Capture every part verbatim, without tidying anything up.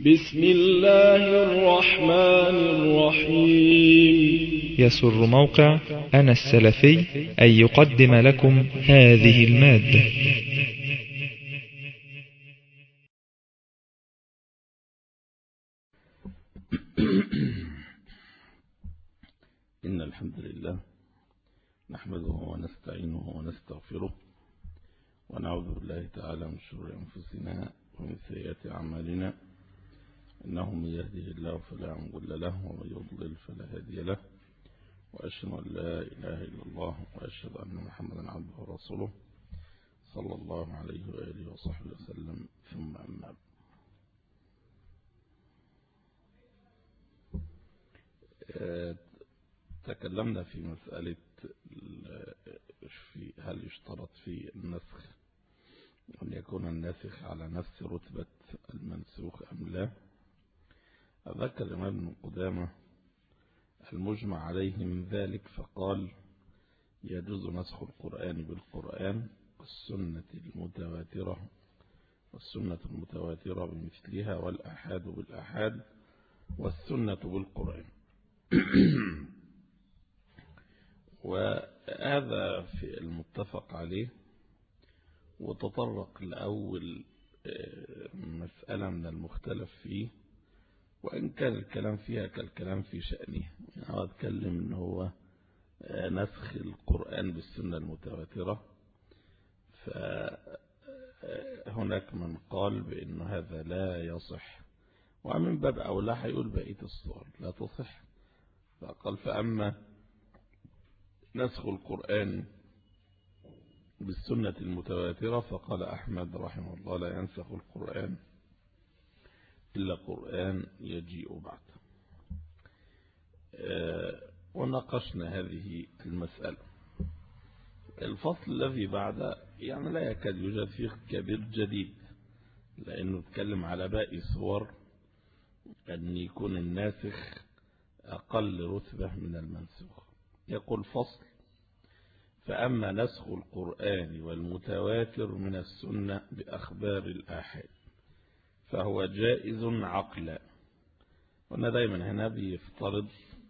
بسم الله الرحمن الرحيم. يسر موقع أنا السلفي أن يقدم لكم هذه المادة. إن الحمد لله نحمده ونستعينه ونستغفره ونعوذ بالله تعالى من شرور أنفسنا ومن سيئات أعمالنا، إنه من يهده الله فلا مضل له ومن يضلل فلا هادي له، وأشهد أن لا إله إلا الله وأشهد أن محمدا عبده ورسوله صلى الله عليه وآله وصحبه وسلم. ثم أما بعد، تكلمنا في مسألة في هل يشترط في النسخ أن يكون الناسخ على نفس رتبة المنسوخ أم لا. أذكر الإمام ابن قدامة المجمع عليه من ذلك فقال: يجوز نسخ القرآن بالقرآن والسنة المتواترة والسنة المتواترة بمثلها والأحاد بالأحاد والسنة بالقرآن. وهذا في المتفق عليه. وتطرق لأول مسألة من المختلف فيه، وإن كان الكلام فيها كالكلام في شأنه. يعني أتكلم إن هو نسخ القرآن بالسنة المتواترة، فهناك من قال بأن هذا لا يصح، ومن باب أولى هيقول بقية الصور لا تصح. فقال: فأما نسخ القرآن بالسنة المتواترة فقال أحمد رحمه الله: لا ينسخ القرآن إلا قرآن يجيء بعد. وناقشنا هذه المسألة. الفصل الذي بعد يعني لا يكاد يوجد فيه كبير جديد، لأنه يتكلم على باقي صور أن يكون الناسخ أقل رتبة من المنسوخ. يقول: فصل: فأما نسخ القرآن والمتواتر من السنة بأخبار الآحاد فهو جائز عقلا. وأنا دايما هنا بيفترض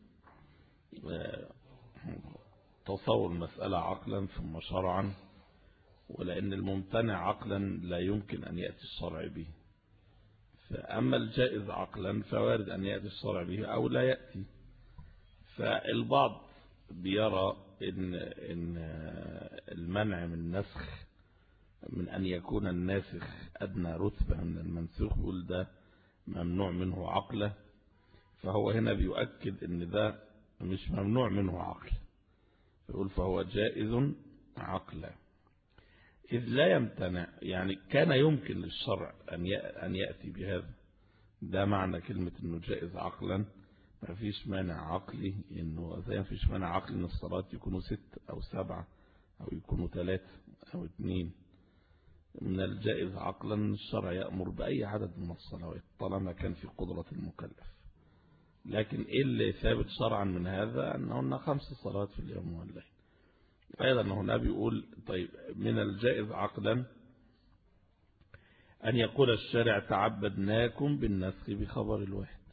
تصور المسألة عقلا ثم شرعا، ولأن الممتنع عقلا لا يمكن أن يأتي الشرع به. فأما الجائز عقلا فوارد أن يأتي الشرع به أو لا يأتي. فالبعض بيرى إن, إن المنع من النسخ من أن يكون الناسخ أدنى رتبة من المنسوخ، يقول ده ممنوع منه عقله. فهو هنا بيؤكد إن ده مش ممنوع منه عقل، يقول فهو جائز عقلا، إذ لا يمتنع. يعني كان يمكن للشرع أن يأتي بهذا. ده معنى كلمة إنه جائز عقلا. ما فيش مانع عقلي إنه زي ما فيش مانع عقلي إن الصلاة يكونوا ست أو سبعة أو يكونوا ثلاثة أو اثنين. من الجائز عقلا الشرع يأمر بأي عدد من الصلوات طالما كان في قدرة المكلف. لكن إيه اللي ثابت شرعا من هذا؟ أنهن خمس صلوات في اليوم والليل. أيضا هنا بيقول: طيب من الجائز عقلا أن يقول الشارع: تعبدناكم بالنسخ بخبر الواحد.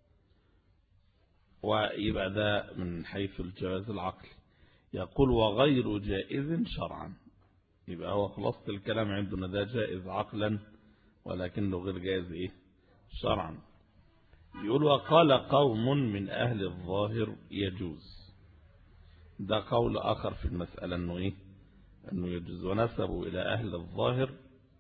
ويبقى ده من حيث الجواز العقلي. يقول: وغير جائز شرعا. يبقى هو خلاصة الكلام عندنا ده جائز عقلا ولكنه غير جائز إيه؟ شرعا. يقول: وقال قوم من أهل الظاهر يجوز. ده قول آخر في المسألة أنه إيه؟ أنه يجوز. ونسبوا إلى أهل الظاهر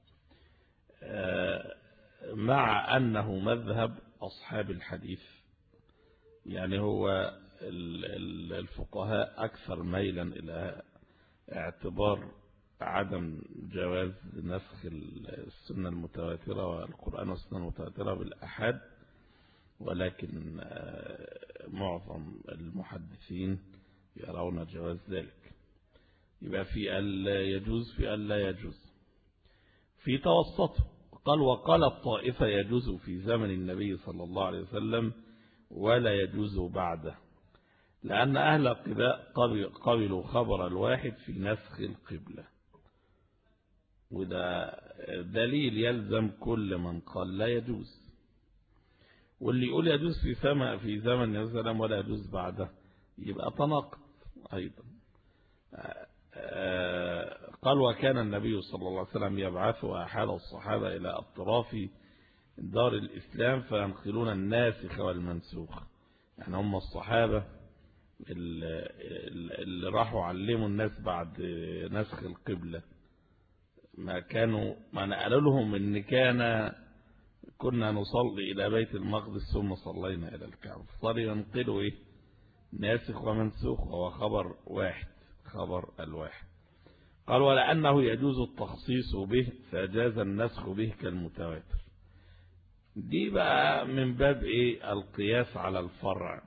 مع أنه مذهب أصحاب الحديث. يعني هو الفقهاء أكثر ميلا إلى اعتبار عدم جواز نسخ السنة المتواترة والقرآن والسنة المتواترة بالأحاد، ولكن معظم المحدثين يرون جواز ذلك. يبقى في ألا يجوز في ألا يجوز في توسطه. قال: وقال الطائفة يجوز في زمن النبي صلى الله عليه وسلم ولا يجوز بعده، لأن أهل قباء قبلوا خبر الواحد في نسخ القبلة. وده دليل يلزم كل من قال لا يجوز. واللي يقول يجوز في سماء في زمن السلام ولا يجوز بعده يبقى تناقض أيضا. قال وكان النبي صلى الله عليه وسلم يبعث أحد الصحابة إلى أطراف دار الإسلام فينقلون الناسخ والمنسوخ. يعني هم الصحابة اللي راحوا علموا الناس بعد نسخ القبلة ما كانوا ما نقلوا لهم إن كان كنا نصلي إلى بيت المقدس ثم صلينا إلى الكعبة، صاروا ينقلوا إيه ناسخ ومنسوخ، وهو خبر واحد خبر الواحد. قال ولأنه يجوز التخصيص به فجاز النسخ به كالمتواتر. دي بقى من باب إيه القياس على الفرع،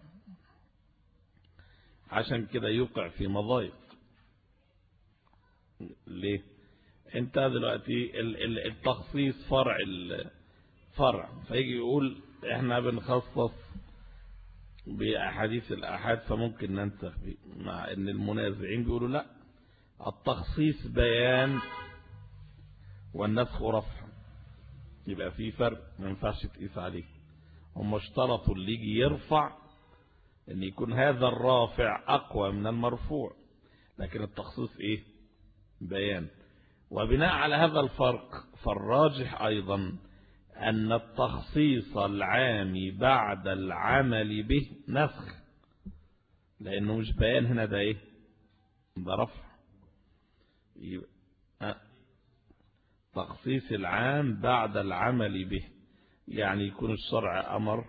عشان كده يوقع في مضايق. ليه؟ انت دلوقتي التخصيص فرع الفرع، فيجي يقول احنا بنخصص بأحاديث الأحاد فممكن ننسخ به، مع ان المنازعين بيقولوا لا، التخصيص بيان والنسخ رفع، يبقى في فرق ما ينفعش تقيس عليه. هم اشترطوا اللي يجي يرفع ان يكون هذا الرافع اقوى من المرفوع، لكن التخصيص ايه بيان. وبناء على هذا الفرق فالراجح ايضا ان التخصيص العام بعد العمل به نسخ، لانه مش بيان هنا، ده ايه ده رفع. تخصيص العام بعد العمل به يعني يكون الشرع امر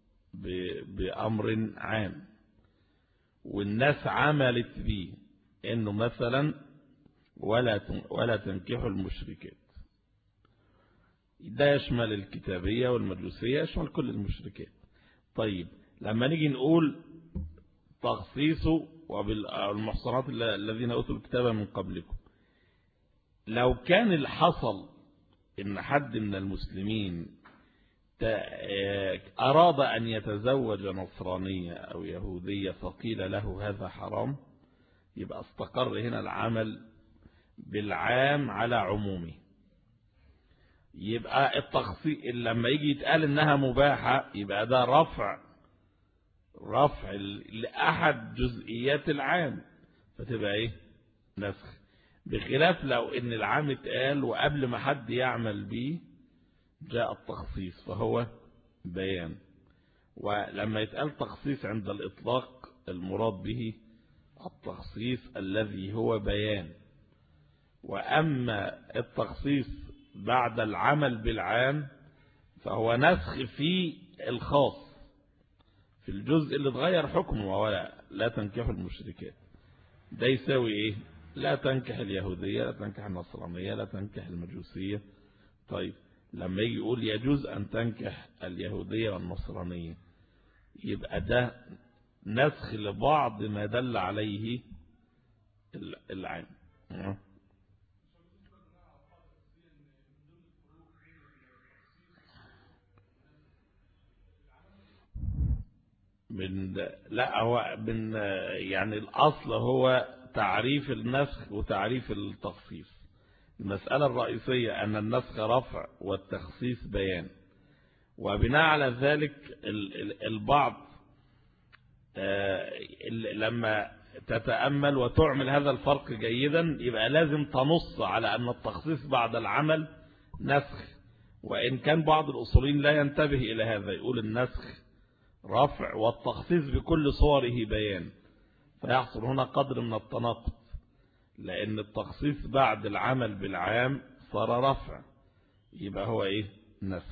بأمر عام والناس عملت به، انه مثلا ولا ولا تنكحوا المشركات، ده يشمل الكتابية والمجوسية، يشمل كل المشركات. طيب لما نيجي نقول تخصيصه وبالمحصنات الذين أوتوا الكتاب من قبلكم، لو كان اللي حصل ان حد من المسلمين أراد أن يتزوج نصرانية أو يهودية فقيل له هذا حرام، يبقى استقر هنا العمل بالعام على عمومه. يبقى التخصيص لما يجي يتقال إنها مباحة يبقى ده رفع رفع لأحد جزئيات العام، فتبقى إيه نسخ. بخلاف لو إن العام اتقال وقبل ما حد يعمل به جاء التخصيص فهو بيان. ولما يتقال تخصيص عند الإطلاق المراد به التخصيص الذي هو بيان. وأما التخصيص بعد العمل بالعام فهو نسخ في الخاص في الجزء اللي اتغير حكمه، ولا لا تنكحوا المشركات، ده يساوي ايه؟ لا تنكح اليهودية، لا تنكح النصرانية، لا تنكح المجوسية. طيب لما يجي يقول يجوز أن تنكح اليهودية والنصرانية، يبقى ده نسخ لبعض ما دل عليه العام. من لا هو من يعني الأصل هو تعريف النسخ وتعريف التخصيص. المسألة الرئيسية أن النسخ رفع والتخصيص بيان. وبناء على ذلك البعض لما تتأمل وتعمل هذا الفرق جيدا يبقى لازم تنص على أن التخصيص بعد العمل نسخ، وإن كان بعض الأصولين لا ينتبه إلى هذا، يقول النسخ رفع والتخصيص بكل صوره بيان، فيحصل هنا قدر من التناقض، لأن التخصيص بعد العمل بالعام صار رفع، يبقى هو إيه نسخ.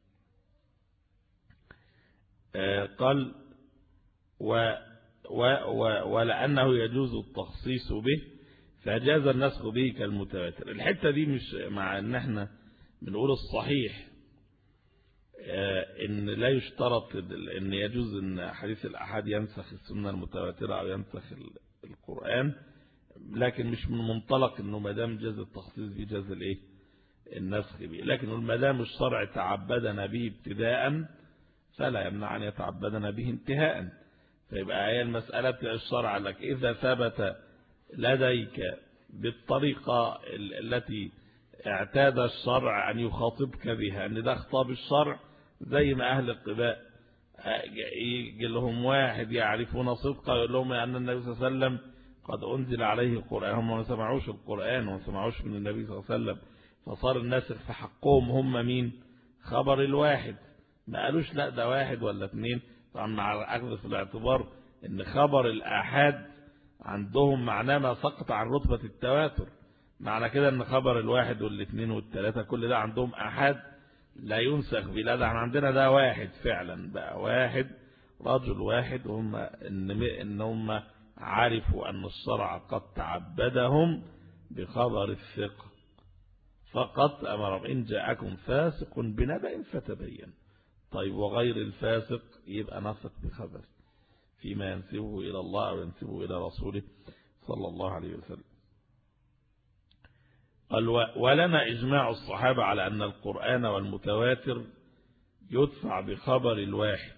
آه قال و و و ولأنه يجوز التخصيص به فجاز النسخ به كالمتواتر. الحتة دي مش مع ان احنا بنقول الصحيح آه ان لا يشترط ان يجوز ان حديث الأحاد ينسخ السنة المتواترة او ينسخ القرآن، لكن مش من منطلق انه ما دام جاز التخصيص به جاز الايه النسخ به، لكن ما دام الشرع تعبدنا به ابتداء فلا يمنع ان يتعبدنا به انتهاء. فيبقى هي المسألة الشرع لك إذا ثبت لديك بالطريقة التي اعتاد الشرع أن يخاطبك بها، أن ده خطاب الشرع زي ما أهل القباء يجي لهم واحد يعرفون صدقه يقول لهم أن النبي صلى الله عليه وسلم قد أنزل عليه القرآن، هم ما سمعوش القرآن وما سمعوش من النبي صلى الله عليه وسلم، فصار الناس في حقهم هم مين؟ خبر الواحد. ما قالوش لا ده واحد ولا اثنين، طبعا مع أخذ في الاعتبار ان خبر الآحاد عندهم معناه ما سقط عن رتبة التواتر، معنى كده ان خبر الواحد والاثنين والثلاثة كل ده عندهم آحاد لا ينسخ بلا، ده عندنا ده واحد فعلا بقى، واحد رجل واحد، وهم ان هم عرفوا أن الشرع قد تعبدهم بخبر الثقة فقط، أمر إن جاءكم فاسق بنبأ فتبين. طيب وغير الفاسق يبقى نثق بخبر فيما ينسبه إلى الله أو ينسبه إلى رسوله صلى الله عليه وسلم. قال ولنا إجماع الصحابة على أن القرآن والمتواتر يدفع بخبر الواحد،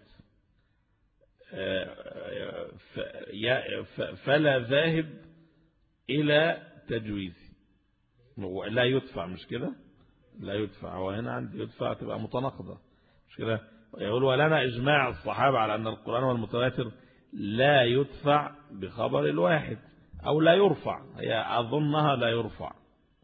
فلا ذاهب إلى تجويزه. لا يدفع مش كده، لا يدفع، وهنا عندي يدفع تبقى متناقضة مش كده. يقول ولنا إجماع الصحابة على أن القرآن والمتواتر لا يدفع بخبر الواحد أو لا يرفع، هي أظنها لا يرفع،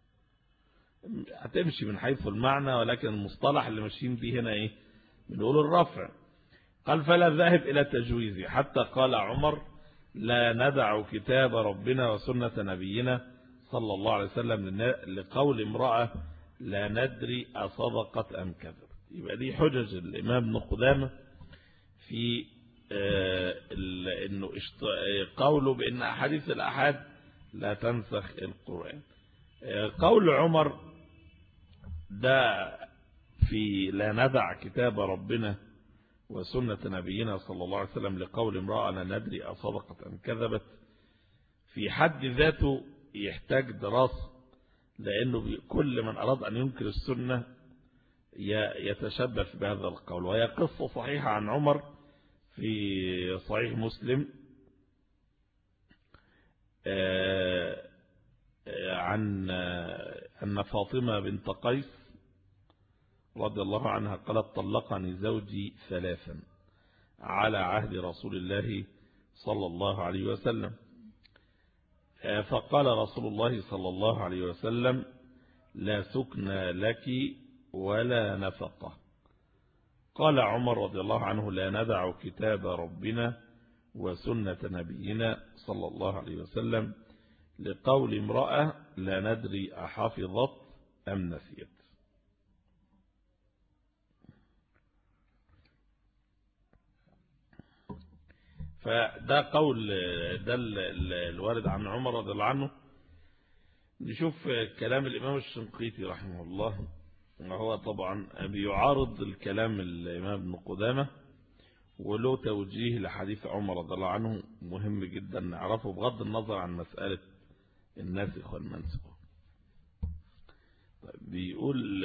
هتمشي من حيث المعنى، ولكن المصطلح اللي ماشيين به هنا إيه؟ بنقول الرفع. قال فلا ذاهب إلى تجويزه، حتى قال عمر لا ندع كتاب ربنا وسنة نبينا صلى الله عليه وسلم لقول امرأة لا ندري أصدقت أم كذب. يبقى دي حجج الإمام ابن قدامة في إنه قوله بأن أحاديث الأحاد لا تنسخ القرآن. قول عمر ده في لا ندع كتاب ربنا وسنة نبينا صلى الله عليه وسلم لقول امرأة لا ندري أصدقت أم كذبت، في حد ذاته يحتاج دراسة، لأنه كل من أراد أن ينكر السنة يتشبث بهذا القول. وهي قصة صحيحة عن عمر في صحيح مسلم عن أن فاطمة بنت قيس رضي الله عنها قالت طلقني زوجي ثلاثا على عهد رسول الله صلى الله عليه وسلم، فقال رسول الله صلى الله عليه وسلم لا سكن لك ولا نفقة. قال عمر رضي الله عنه لا ندع كتاب ربنا وسنة نبينا صلى الله عليه وسلم لقول امرأة لا ندري أحفظت أم نسيت. فده قول ده الوارد عن عمر رضي الله عنه. نشوف كلام الإمام الشنقيطي رحمه الله، وهو طبعا بيعارض الكلام الإمام ابن قدامة، وله توجيه لحديث عمر رضي الله عنه مهم جدا نعرفه بغض النظر عن مسألة الناسخ والمنسوخ. بيقول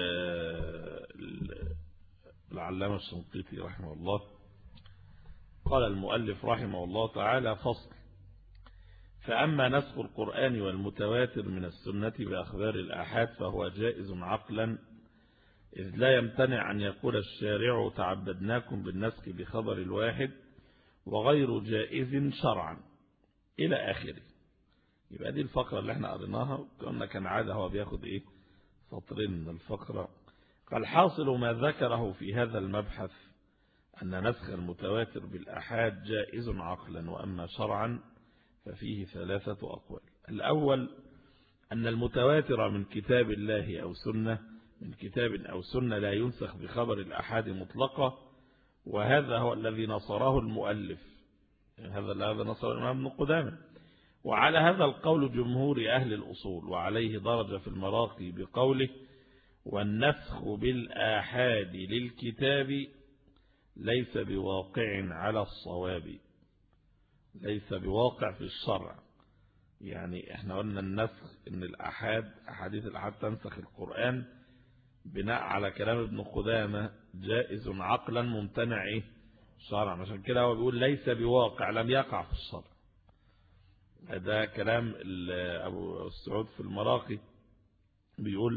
العلامة الشنقيطي رحمه الله قال المؤلف رحمه الله تعالى فصل: فأما نسخ القرآن والمتواتر من السنة بأخبار الآحاد فهو جائز عقلا، إذ لا يمتنع أن يقول الشارع تعبدناكم بالنسخ بخبر الواحد، وغير جائز شرعا إلى آخره. يبقى دي الفقرة اللي احنا قريناها، كنا كان عادة هو بياخد ايه سطرين من الفقرة. قال حاصل ما ذكره في هذا المبحث أن نسخ المتواتر بالآحاد جائز عقلا، وأما شرعا ففيه ثلاثة أقوال. الأول أن المتواتر من كتاب الله أو سنة من كتاب أو سنة لا ينسخ بخبر الآحاد مطلقة، وهذا هو الذي نصره المؤلف، هذا الذي نصره الإمام ابن قدامة. وعلى هذا القول جمهور أهل الأصول، وعليه درجة في المراقي بقوله والنسخ بالآحاد للكتاب ليس بواقع على الصواب، ليس بواقع في الشرع. يعني احنا قلنا النسخ ان الآحاد أحاديث الآحاد تنسخ القرآن بناء على كلام ابن قدامة جائز عقلا ممتنع ايه شرعا، عشان كده هو بيقول ليس بواقع لم يقع في الشرع. هذا كلام أبو السعود في المراقي بيقول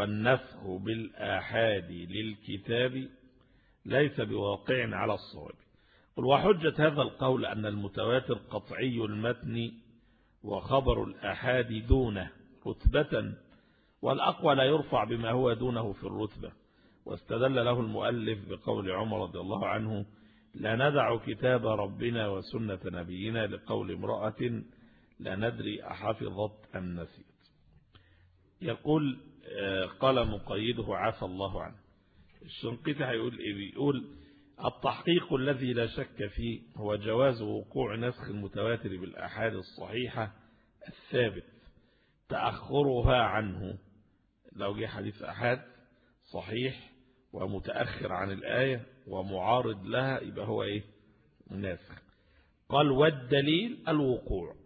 والنسخ بالآحاد للكتاب ليس بواقع على الصواب. وحجة هذا القول أن المتواتر قطعي المتن وخبر الآحاد دونه رتبة، والأقوى لا يرفع بما هو دونه في الرتبة. واستدل له المؤلف بقول عمر رضي الله عنه: لا ندع كتاب ربنا وسنة نبينا، لقول امرأة لا ندري أحفظت أم نسيت. يقول قال مقيده عفى الله عنه. الشنقيطي هيقول إيه؟ بيقول: التحقيق الذي لا شك فيه هو جواز وقوع نسخ المتواتر بالآحاد الصحيحة الثابت، تأخرها عنه. لو جه حديث أحاد صحيح ومتأخر عن الآية ومعارض لها يبقى هو إيه؟ ناسخ. قال: والدليل الوقوع.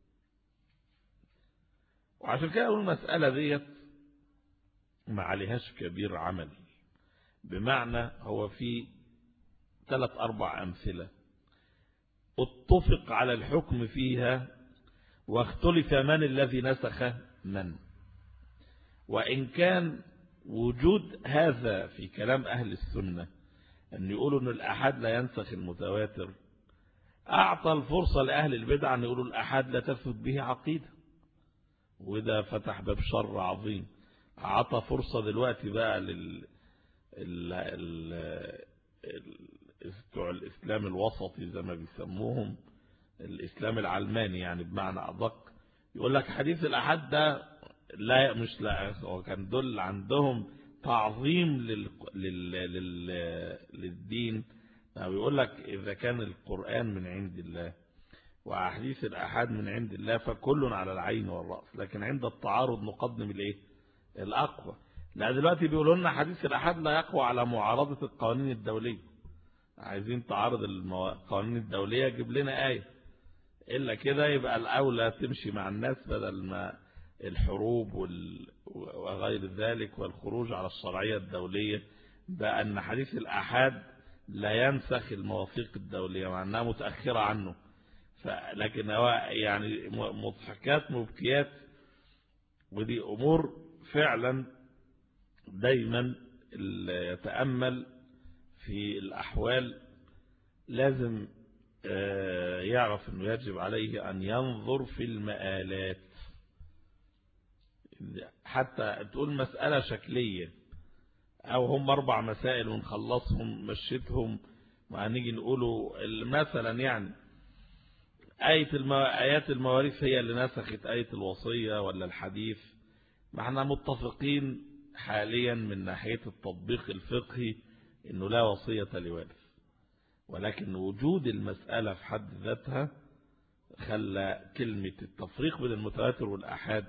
وعشان كده أقول المسألة ديت ما عليهاش كبير عملي، بمعنى هو في ثلاث أربع أمثلة اتفق على الحكم فيها واختلف من الذي نسخ من. وإن كان وجود هذا في كلام أهل السنة أن يقولوا أن الأحاد لا ينسخ المتواتر، أعطى الفرصة لأهل البدع أن يقولوا الأحاد لا تثبت به عقيدة، وده فتح باب شر عظيم. أعطى فرصة دلوقتي بقى لل ال... ال... بتوع الإسلام الوسطي زي ما بيسموهم، الإسلام العلماني يعني بمعنى أدق، يقول لك حديث الأحاد ده لا مش لا هو كان دول عندهم تعظيم لل... لل... لل... للدين. ويقول لك إذا كان القرآن من عند الله وأحاديث الأحاد من عند الله فكل على العين والرأس، لكن عند التعارض نقدم الإيه؟ الأقوى. لا دلوقتي بيقولوا لنا حديث الأحاد لا يقوى على معارضة القوانين الدولية. عايزين تعارض القوانين الدولية جيب لنا آية، إلا كده يبقى الأولى تمشي مع الناس بدل ما الحروب وغير ذلك والخروج على الشرعية الدولية، بأن حديث الأحاد لا ينسخ المواثيق الدولية مع أنها متأخرة عنه. لكن هو يعني مضحكات مبكيات، ودي أمور فعلا دايما اللي يتأمل في الأحوال لازم يعرف أنه يجب عليه أن ينظر في المآلات. حتى تقول مسألة شكلية أو هم أربع مسائل ونخلصهم مشيتهم، وهنيجي نقوله مثلا يعني آية المو... آيات المواريث هي اللي نسخت آية الوصية ولا الحديث. ما احنا متفقين حاليا من ناحية التطبيق الفقهي انه لا وصية لوارث، ولكن وجود المسألة في حد ذاتها خلى كلمة التفريق بين المتواتر والأحاد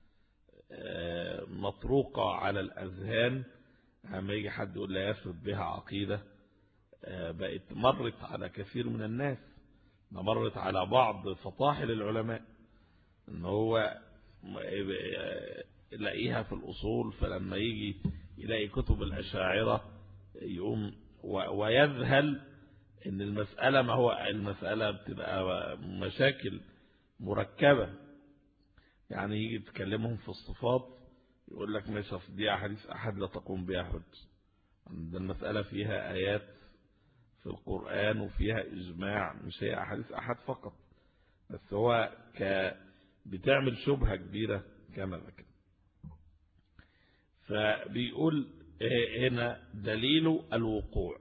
مطروقة على الأذهان. لما يجي حد يقول لا يثبت بها عقيدة، بقت مرت على كثير من الناس، مرت على بعض فطاحل العلماء ان هو يلاقيها في الأصول، فلما يجي يلاقي كتب الأشاعرة يقوم ويذهل ان المسألة ما هو المسألة بتبقى مشاكل مركبة. يعني يجي تكلمهم في الصفات يقول لك مش دي أحاديث أحد لا تقوم بها حج، ده المسألة فيها آيات في القرآن وفيها إجماع، مش هي أحاديث أحد فقط، بس هو ك بتعمل شبهة كبيرة كما ذكر. فبيقول هنا دليل الوقوع،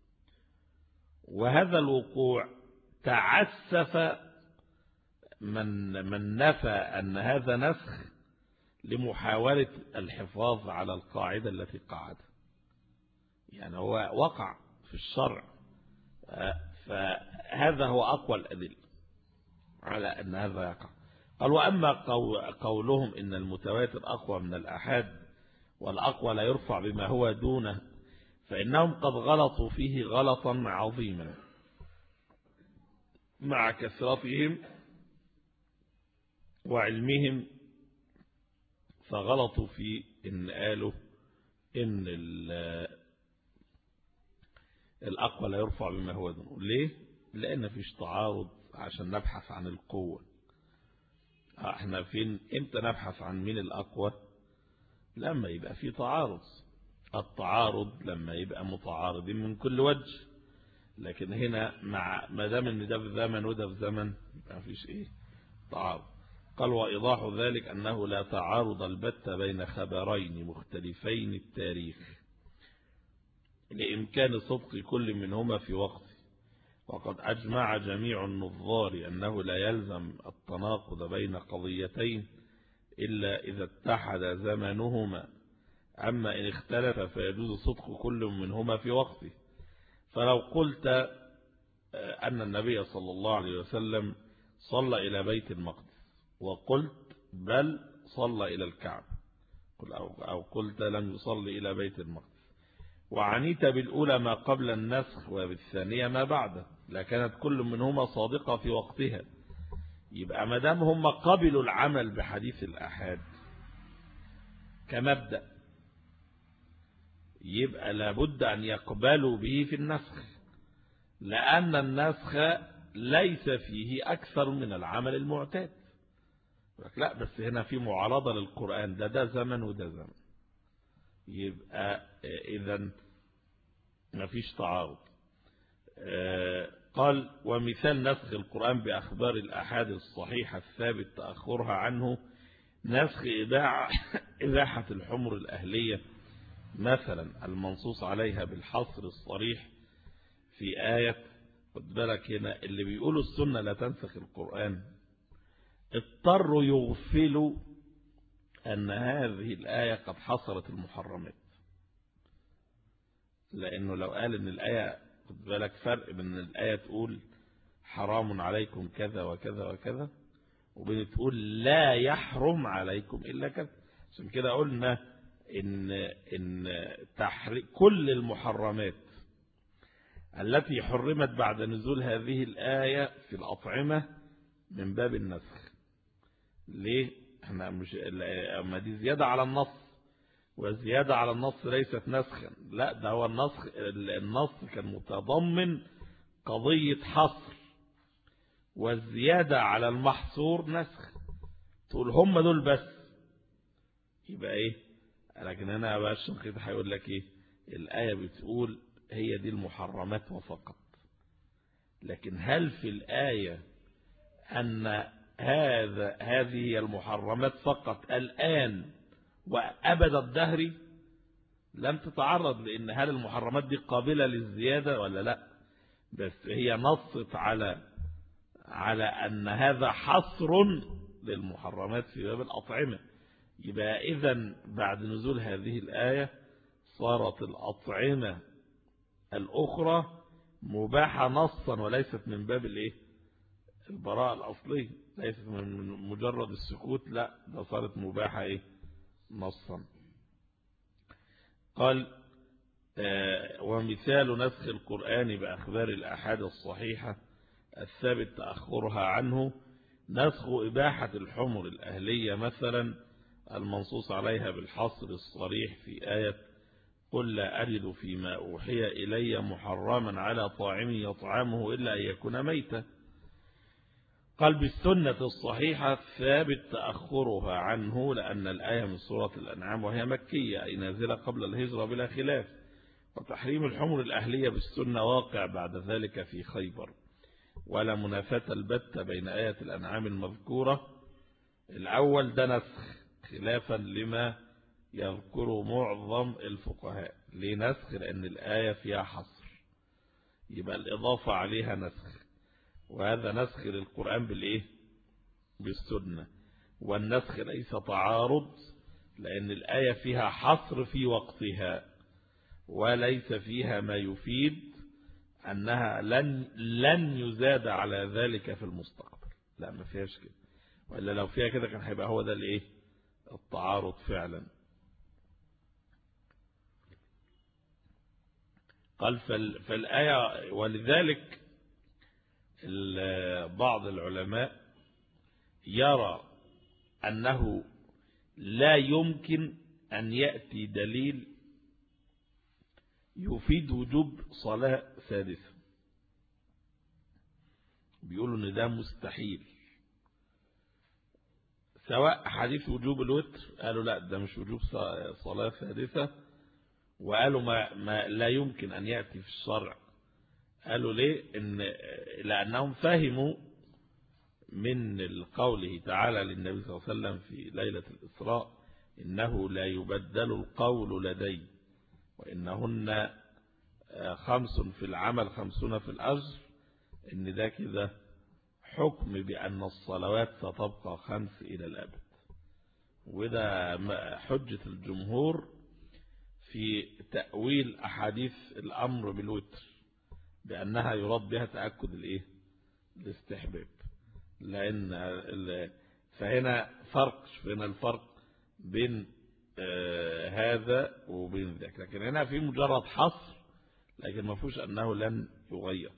وهذا الوقوع تعسف من من نفى أن هذا نسخ لمحاولة الحفاظ على القاعدة التي قاعدها. يعني هو وقع في الشرع، فهذا هو أقوى الأدلة على أن هذا يقع. قال: وأما قولهم إن المتواتر أقوى من الآحاد والأقوى لا يرفع بما هو دونه، فإنهم قد غلطوا فيه غلطا عظيما مع كثرتهم وعلمهم. فغلطوا في إن قالوا إن الأقوى لا يرفع بما هو دونه. ليه؟ لأن فيش تعارض عشان نبحث عن القوة. احنا فين امتى نبحث عن مين الأقوى؟ لما يبقى في تعارض. التعارض لما يبقى متعارضين من كل وجه، لكن هنا مع ما دام ان ده في زمن وده في زمن ما فيش ايه تعارض. قال وإيضاح ذلك أنه لا تعارض البتة بين خبرين مختلفين التاريخ لإمكان صدق كل منهما في وقته، وقد أجمع جميع النظار أنه لا يلزم التناقض بين قضيتين إلا إذا اتحد زمنهما، أما إن اختلف فيجوز صدق كل منهما في وقته. فلو قلت أن النبي صلى الله عليه وسلم صلى إلى بيت المقدس وقلت بل صلى إلى الكعبة، أو قلت لم يصلي إلى بيت المقدس، وعنيت بالأولى ما قبل النسخ وبالثانية ما بعده، لكانت كل منهما صادقة في وقتها. يبقى ما دام هم قبلوا العمل بحديث الآحاد كمبدأ، يبقى لابد أن يقبلوا به في النسخ، لأن النسخ ليس فيه أكثر من العمل المعتاد. لا بس هنا في معارضة للقرآن، ده ده زمن وده زمن، يبقى إذن ما فيش تعارض. قال ومثال نسخ القرآن بأخبار الأحاد الصحيحة الثابت تأخرها عنه نسخ إباحة الحمر الأهلية مثلا المنصوص عليها بالحصر الصريح في آية. خد بالك هنا اللي بيقولوا السنة لا تنسخ القرآن اضطروا يغفلوا أن هذه الآية قد حصرت المحرمات، لأنه لو قال أن الآية، خد بالك فرق بين الآية تقول حرام عليكم كذا وكذا وكذا وبين تقول لا يحرم عليكم إلا كذا. عشان كده قلنا إن, إن تحريم كل المحرمات التي حرمت بعد نزول هذه الآية في الأطعمة من باب النسخ. ليه؟ احنا مش ما دي زيادة على النص، والزيادة على النص ليست نسخا، لا ده هو النسخ. النص كان متضمن قضية حصر، والزيادة على المحصور نسخ. تقول هم دول بس يبقى ايه؟ لكن هنا بقى الشنقيط هيقول لك ايه؟ الآية بتقول هي دي المحرمات وفقط، لكن هل في الآية أن هذا هذه هي المحرمات فقط الآن وأبد الدهر؟ لم تتعرض، لأن هل المحرمات دي قابلة للزيادة ولا لا؟ بس هي نصت على على أن هذا حصر للمحرمات في باب الأطعمة. يبقى إذن بعد نزول هذه الآية صارت الأطعمة الأخرى مباحة نصا وليست من باب الإيه؟ البراءة الأصلية، ليست من مجرد السكوت، لا ده صارت مباحة إيه؟ نصا. قال آه ومثال نسخ القرآن بأخبار الأحاد الصحيحة الثابت تأخرها عنه نسخ إباحة الحمر الأهلية مثلا المنصوص عليها بالحصر الصريح في آية قل لا أجد فيما أوحي إلي محرما على طاعم يطعمه إلا أن يكون ميتا. قال بالسنة الصحيحة ثابت تأخرها عنه لأن الآية من سورة الأنعام وهي مكية أي نازلة قبل الهجرة بلا خلاف، وتحريم الحمر الأهلية بالسنة واقع بعد ذلك في خيبر، ولا منافاة البتة بين آية الأنعام المذكورة. الأول ده نسخ خلافا لما يذكر معظم الفقهاء. ليه نسخ؟ لأن الآية فيها حصر، يبقى الإضافة عليها نسخ، وهذا نسخ للقرآن بالإيه؟ بالسنة. والنسخ ليس تعارض، لأن الآية فيها حصر في وقتها وليس فيها ما يفيد أنها لن لن يزاد على ذلك في المستقبل. لا ما فيهاش كده، وإلا لو فيها كده كان هيبقى هو ده الإيه؟ التعارض فعلا. قال فالآية، ولذلك بعض العلماء يرى أنه لا يمكن أن يأتي دليل يفيد وجوب صلاة سادسة، بيقولوا ان ده مستحيل. سواء حديث وجوب الوتر قالوا لا ده مش وجوب صلاة سادسة، وقالوا ما, ما لا يمكن أن يأتي في الشرع قالوا ليه؟ إن لأنهم فهموا من قوله تعالى للنبي صلى الله عليه وسلم في ليلة الإسراء إنه لا يبدل القول لدي وإنهن خمس في العمل خمسون في الأجر، إن ده كده حكم بأن الصلوات ستبقى خمس إلى الأبد. وده حجة الجمهور في تأويل أحاديث الأمر بالوتر بأنها يراد بها تأكد الإيه؟ الاستحباب. لأن فهنا فرق فهنا الفرق بين آه هذا وبين ذاك، لكن هنا في مجرد حصر لكن ما فيهوش أنه لن يغير.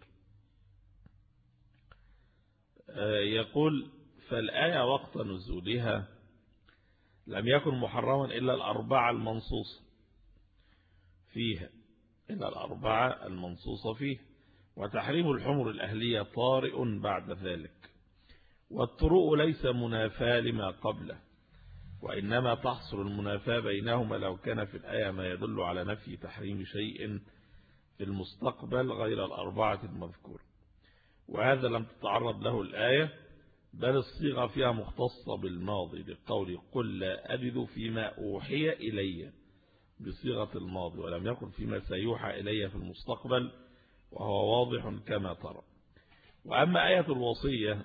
آه يقول فالآية وقت نزولها لم يكن محرما إلا الأربعة المنصوصة فيها إلا الأربعة المنصوصة فيه، وتحريم الحمر الأهلية طارئ بعد ذلك، والطروء ليس منافاة لما قبله، وإنما تحصل المنافاة بينهما لو كان في الآية ما يدل على نفي تحريم شيء في المستقبل غير الأربعة المذكورة، وهذا لم تتعرض له الآية، بل الصيغة فيها مختصة بالماضي لقول قل لا أجد فيما أوحي إلي بصيغة الماضي، ولم يكن فيما سيوحى إلي في المستقبل، وهو واضح كما ترى. وأما آية الوصية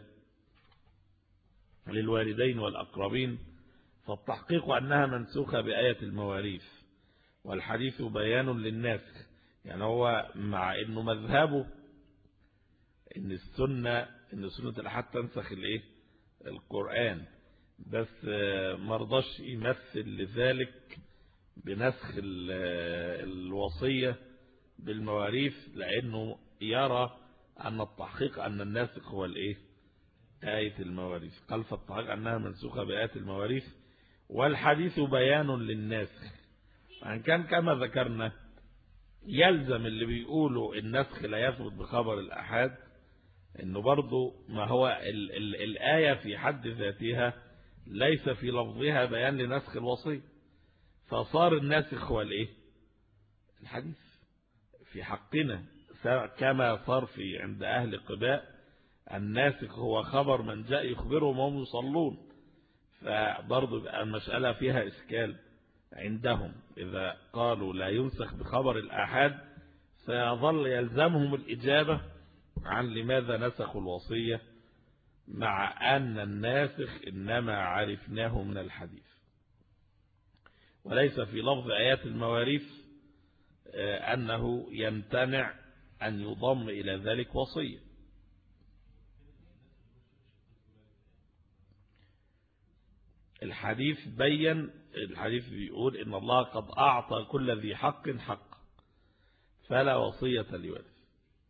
للوالدين والأقربين فالتحقيق أنها منسوخة بآية المواريث، والحديث بيان للناسخ، يعني هو مع أنه مذهبه إن السنة إن سنة الأحد تنسخ الإيه؟ القرآن، بس مرضاش يمثل لذلك بنسخ الوصية بالمواريث، لأنه يرى أن التحقيق أن الناسخ هو الإيه؟ آية المواريث. قال فالتحقيق أنها منسوخة بآية المواريث، والحديث بيان للناسخ. وأن كان كما ذكرنا يلزم اللي بيقولوا النسخ لا يثبت بخبر الأحاد إنه برضو ما هو ال ال الآية في حد ذاتها ليس في لفظها بيان لنسخ الوصية، فصار الناسخ هو الإيه؟ الحديث في حقنا، كما صار في عند أهل قباء الناسخ هو خبر من جاء يخبرهم وهم يصلون، فبرضو المسألة فيها إشكال عندهم. إذا قالوا لا ينسخ بخبر الآحاد سيظل يلزمهم الإجابة عن لماذا نسخوا الوصية، مع أن الناسخ إنما عرفناه من الحديث، وليس في لفظ آيات المواريث أنه يمتنع أن يضم إلى ذلك وصية. الحديث بين الحديث بيقول إن الله قد أعطى كل ذي حق حق فلا وصية لورث.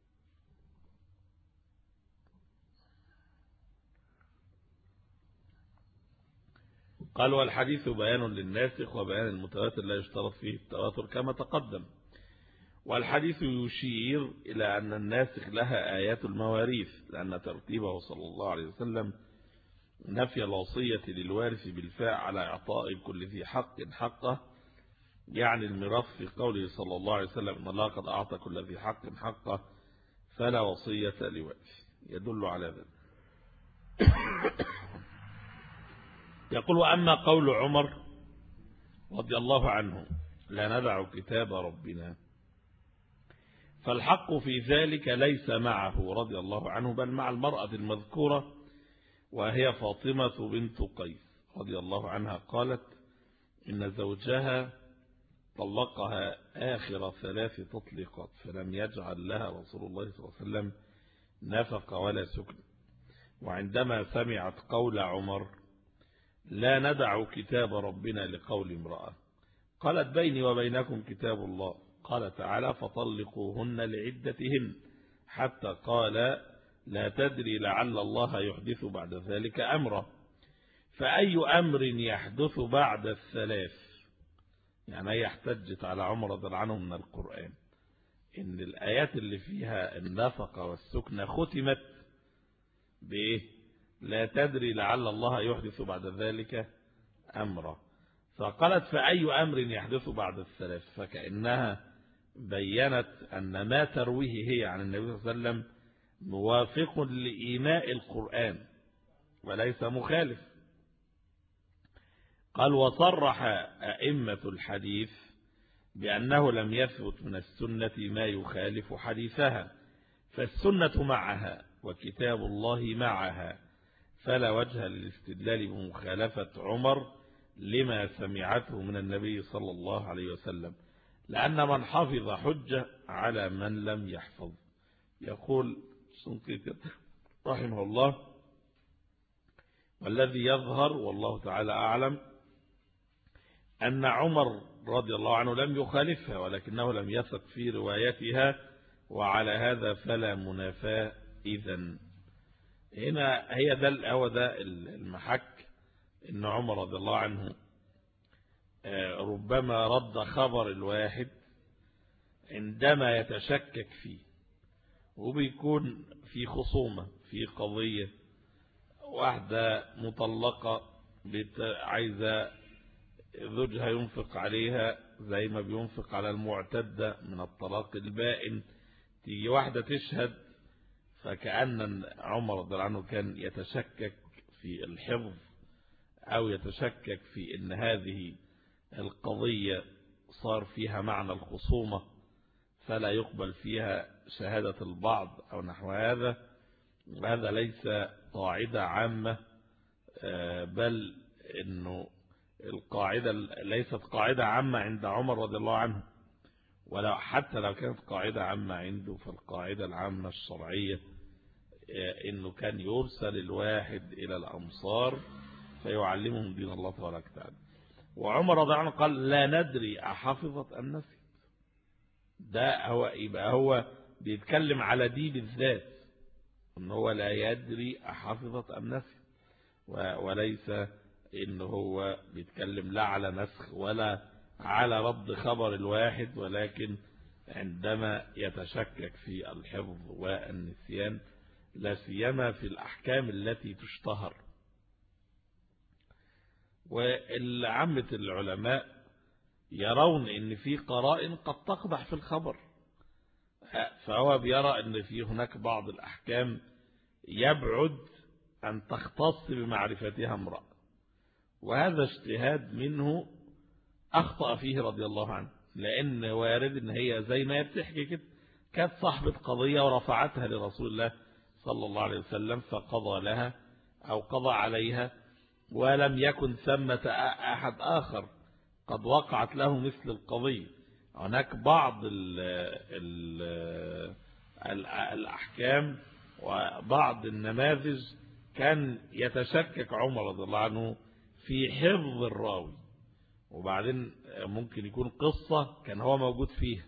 قال والحديث بيان للناسخ وبيان المتواتر لا يشترط فيه التواتر كما تقدم، والحديث يشير إلى أن الناسخ لها آيات المواريث، لأن ترتيبه صلى الله عليه وسلم نفي الوصية للوارث بالفاء على إعطاء كل ذي حق حقه، يعني الميراث في قوله صلى الله عليه وسلم إن الله قد أعطى كل ذي حق حقه فلا وصية لوارث، يدل على ذلك. يقول وأما قول عمر رضي الله عنه لا ندع كتاب ربنا، فالحق في ذلك ليس معه رضي الله عنه بل مع المرأة المذكورة وهي فاطمة بنت قيس رضي الله عنها، قالت إن زوجها طلقها آخر ثلاث تطليقات فلم يجعل لها رسول الله صلى الله عليه وسلم نفق ولا سكن، وعندما سمعت قول عمر لا ندع كتاب ربنا لقول امرأة قالت بيني وبينكم كتاب الله، قال تعالى فطلقوهن لعدتهن، حتى قال لا تدري لعل الله يحدث بعد ذلك أمرا، فأي أمر يحدث بعد الثلاث، يعني هي احتجت على عمر رضي الله عنه من القرآن إن الآيات اللي فيها النفقة والسكنة ختمت بإيه؟ لا تدري لعل الله يحدث بعد ذلك أمرا، فقالت فأي أمر يحدث بعد الثلاث، فكأنها بيّنت أن ما ترويه هي عن النبي صلى الله عليه وسلم موافق لإيماء القرآن وليس مخالف. قال وصرح أئمة الحديث بأنه لم يثبت من السنة ما يخالف حديثها، فالسنة معها وكتاب الله معها، فلا وجه للاستدلال بمخالفة عمر لما سمعته من النبي صلى الله عليه وسلم، لأن من حفظ حجة على من لم يحفظ. يقول الشنقيطي رحمه الله: والذي يظهر والله تعالى أعلم أن عمر رضي الله عنه لم يخالفها، ولكنه لم يثق في روايتها، وعلى هذا فلا منافاة إذن. هنا هي ده هو ده المحك، إن عمر رضي الله عنه ربما رد خبر الواحد عندما يتشكك فيه، وبيكون في خصومة في قضية، واحدة مطلقة عايزة زوجها ينفق عليها زي ما بينفق على المعتدة من الطلاق البائن، تيجي واحدة تشهد، فكأن عمر رضي الله عنه كان يتشكك في الحفظ أو يتشكك في أن هذه القضية صار فيها معنى الخصومة فلا يقبل فيها شهادة البعض أو نحو هذا. وهذا ليس قاعدة عامة، بل أنه القاعدة ليست قاعدة عامة عند عمر رضي الله عنه، ولو حتى لو كانت قاعدة عامة عنده، فالقاعدة العامة الشرعية أنه كان يرسل الواحد إلى الأمصار فيعلمهم دين الله تبارك وتعالى. وعمر رضي الله عنه قال: لا ندري أحفظت أم نسيت. ده هو يبقى هو بيتكلم على دي بالذات، ان هو لا يدري أحفظت أم نسيت، وليس ان هو بيتكلم لا على نسخ ولا على رد خبر الواحد، ولكن عندما يتشكك في الحفظ والنسيان، لا سيما في الأحكام التي تشتهر. والعامة العلماء يرون ان في قرائن قد تقدح في الخبر، فهو بيرى ان في هناك بعض الأحكام يبعد أن تختص بمعرفتها امرأة، وهذا اجتهاد منه أخطأ فيه رضي الله عنه، لأن وارد ان هي زي ما بتحكي كده كانت صاحبة قضية ورفعتها لرسول الله صلى الله عليه وسلم فقضى لها أو قضى عليها، ولم يكن ثمة أحد آخر قد وقعت له مثل القضية. هناك بعض ال ال الأحكام وبعض النماذج كان يتشكك عمر رضي الله عنه في حفظ الراوي، وبعدين ممكن يكون قصة كان هو موجود فيها،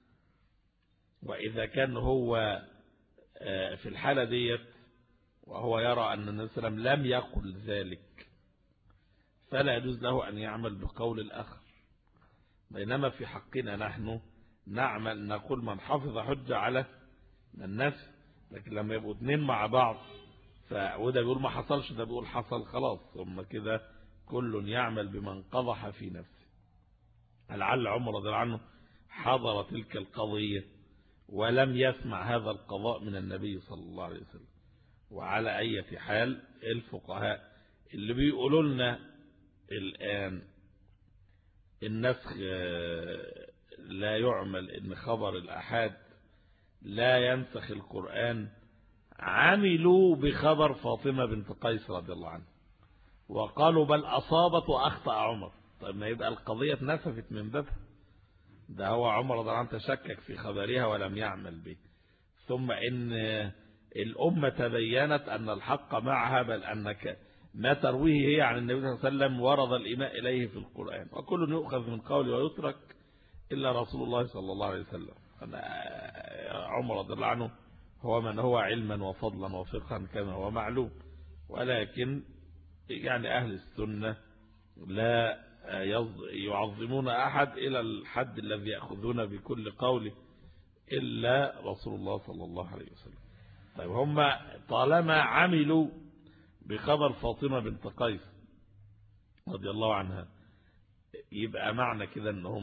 وإذا كان هو في الحالة ديت وهو يرى أن النبي صلى الله عليه وسلم لم يقل ذلك، فلا يجوز له أن يعمل بقول الآخر. بينما في حقنا نحن نعمل نقول من حفظ حجة على الناس، لكن لما يبقوا اثنين مع بعض فده بيقول ما حصلش ده بيقول حصل، خلاص ثم كده كل يعمل بمن قضح في نفسه. لعل عمر رضي الله عنه حضر تلك القضية ولم يسمع هذا القضاء من النبي صلى الله عليه وسلم. وعلى أي حال الفقهاء اللي بيقولوا لنا الآن النسخ لا يعمل، ان خبر الأحاد لا ينسخ القرآن، عملوا بخبر فاطمة بنت قيس رضي الله عنها وقالوا بل أصابت وأخطأ عمر. طيب ما يبقى القضية اتنسفت من بابها، ده هو عمر رضي الله عنه تشكك في خبرها ولم يعمل به، ثم إن الأمة تبينت أن الحق معها، بل أنك ما ترويه هي عن النبي صلى الله عليه وسلم ورد الإيماء إليه في القرآن، وكل يؤخذ من قول ويترك إلا رسول الله صلى الله عليه وسلم. عمر رضي الله عنه هو من هو علما وفضلا وفقها كما هو معلوم، ولكن يعني أهل السنة لا يعظمون أحد إلى الحد الذي يأخذون بكل قوله إلا رسول الله صلى الله عليه وسلم. طيب هم طالما عملوا بخبر فاطمة بنت قيس رضي الله عنها، يبقى معنى كده ان هم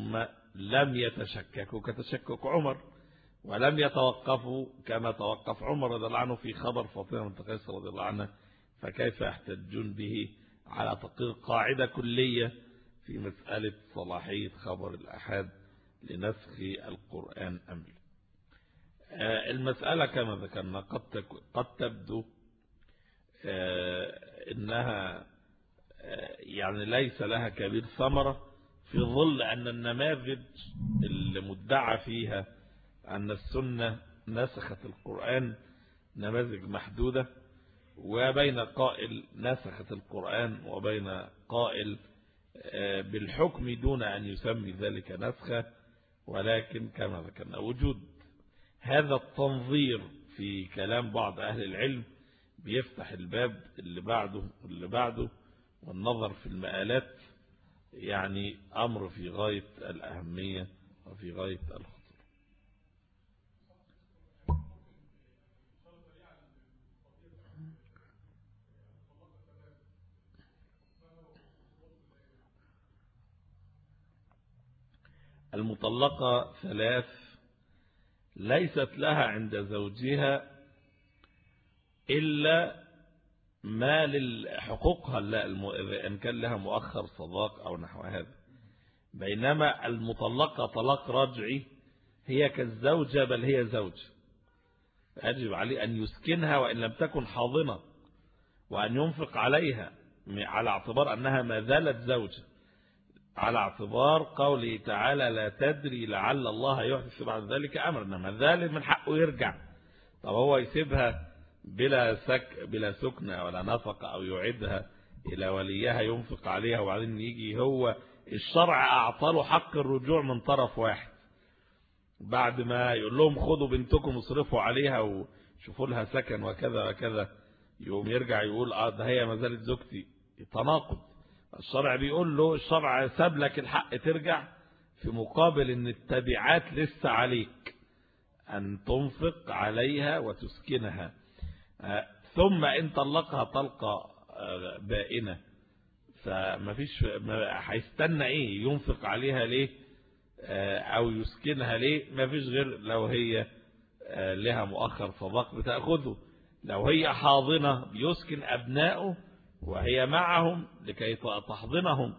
لم يتشككوا كتشكك عمر، ولم يتوقفوا كما توقف عمر رضي الله عنه في خبر فاطمة بنت قيس رضي الله عنها، فكيف يحتجون به على تقرير قاعدة كلية في مسألة صلاحية خبر الأحاد لنسخ القرآن أم لا؟ المسألة كما ذكرنا قد قد تبدو إنها يعني ليس لها كبير ثمرة، في ظل أن النماذج اللي مدعى فيها أن السنة نسخت القرآن نماذج محدودة، وبين قائل نسخت القرآن وبين قائل بالحكم دون أن يسمي ذلك نسخة. ولكن كما ذكرنا وجود هذا التنظير في كلام بعض أهل العلم بيفتح الباب اللي بعده اللي بعده والنظر في المآلات، يعني أمر في غاية الأهمية وفي غاية الخطورة. المطلقة ثلاث ليست لها عند زوجها إلا ما لحقوقها إن كان لها مؤخر صداق أو نحو هذا، بينما المطلقة طلاق رجعي هي كالزوجة بل هي زوجة، يجب عليه أن يسكنها وإن لم تكن حاضنة، وأن ينفق عليها على اعتبار أنها ما زالت زوجة، على اعتبار قوله تعالى لا تدري لعل الله يحدث بعد ذلك أمرا، ما ذلك من حقه يرجع. طب هو يسيبها بلا سك بلا سكنة ولا نفقة أو يعيدها إلى وليها ينفق عليها، وبعدين يجي هو الشرع أعطاله حق الرجوع من طرف واحد، بعد ما يقول لهم خدوا بنتكم اصرفوا عليها وشوفوا لها سكن وكذا وكذا، يقوم يرجع يقول اه ده هي ما زالت زوجتي. تناقض. الشرع بيقول له الشرع ساب لك الحق ترجع، في مقابل ان التبعات لسه عليك أن تنفق عليها وتسكنها. ثم إن طلقها طلقة بائنة فما فيش هيستنى إيه ينفق عليها ليه أو يسكنها ليه؟ ما فيش غير لو هي لها مؤخر صداق بتأخذه، لو هي حاضنة بيسكن أبنائه وهي معهم لكي تحضنهم،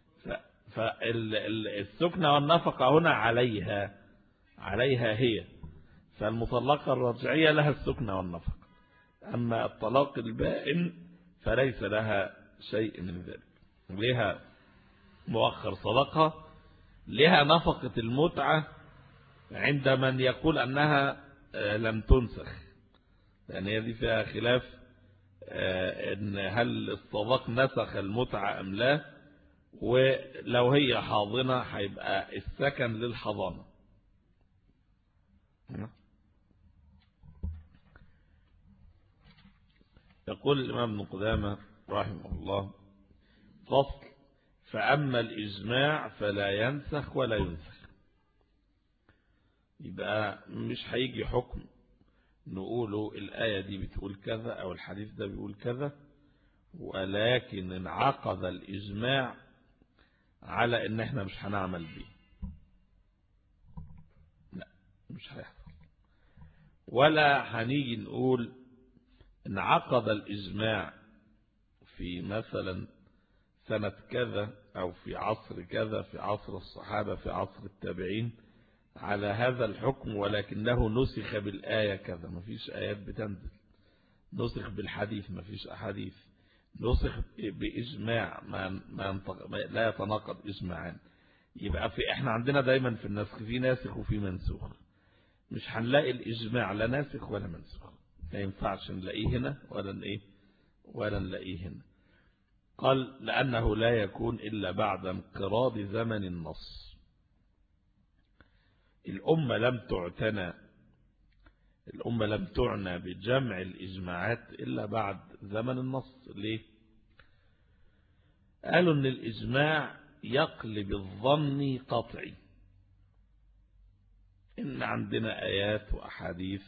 فالسكنة والنفقة هنا عليها عليها هي. فالمطلقة الرجعية لها السكنة والنفقة، أما الطلاق البائن فليس لها شيء من ذلك، لها مؤخر صدقة، لها نفقة المتعة عند من يقول أنها لم تنسخ، لأن هذه فيها خلاف إن هل الصداق نسخ المتعة أم لا، ولو هي حاضنة هيبقى السكن للحضانة. يقول الإمام ابن قدامة رحمه الله فصل: فأما الإجماع فلا ينسخ ولا ينسخ. يبقى مش هيجي حكم نقوله الآية دي بتقول كذا أو الحديث ده بيقول كذا، ولكن انعقد الإجماع على إن احنا مش هنعمل بيه، لا مش هيحصل. ولا هنيجي نقول انعقد الإجماع في مثلا سنة كذا أو في عصر كذا، في عصر الصحابة، في عصر التابعين، على هذا الحكم، ولكنه نسخ بالآية كذا. ما فيش آيات بتنزل. نسخ بالحديث، ما فيش أحاديث. نسخ بإجماع ما ما لا يتناقض إجماعان. يبقى في احنا عندنا دايما في النسخ في ناسخ وفي منسوخ، مش هنلاقي الإجماع لا ناسخ ولا منسوخ، ما ينفعش نلاقيه هنا ولا نلاقيه ولا نلاقيه هنا. قال: لأنه لا يكون إلا بعد انقراض زمن النص. الأمة لم تعتنى الأمة لم تعنى بجمع الإجماعات إلا بعد زمن النص. ليه؟ قالوا أن الإجماع يقلب الظن قطعي، إن عندنا آيات وأحاديث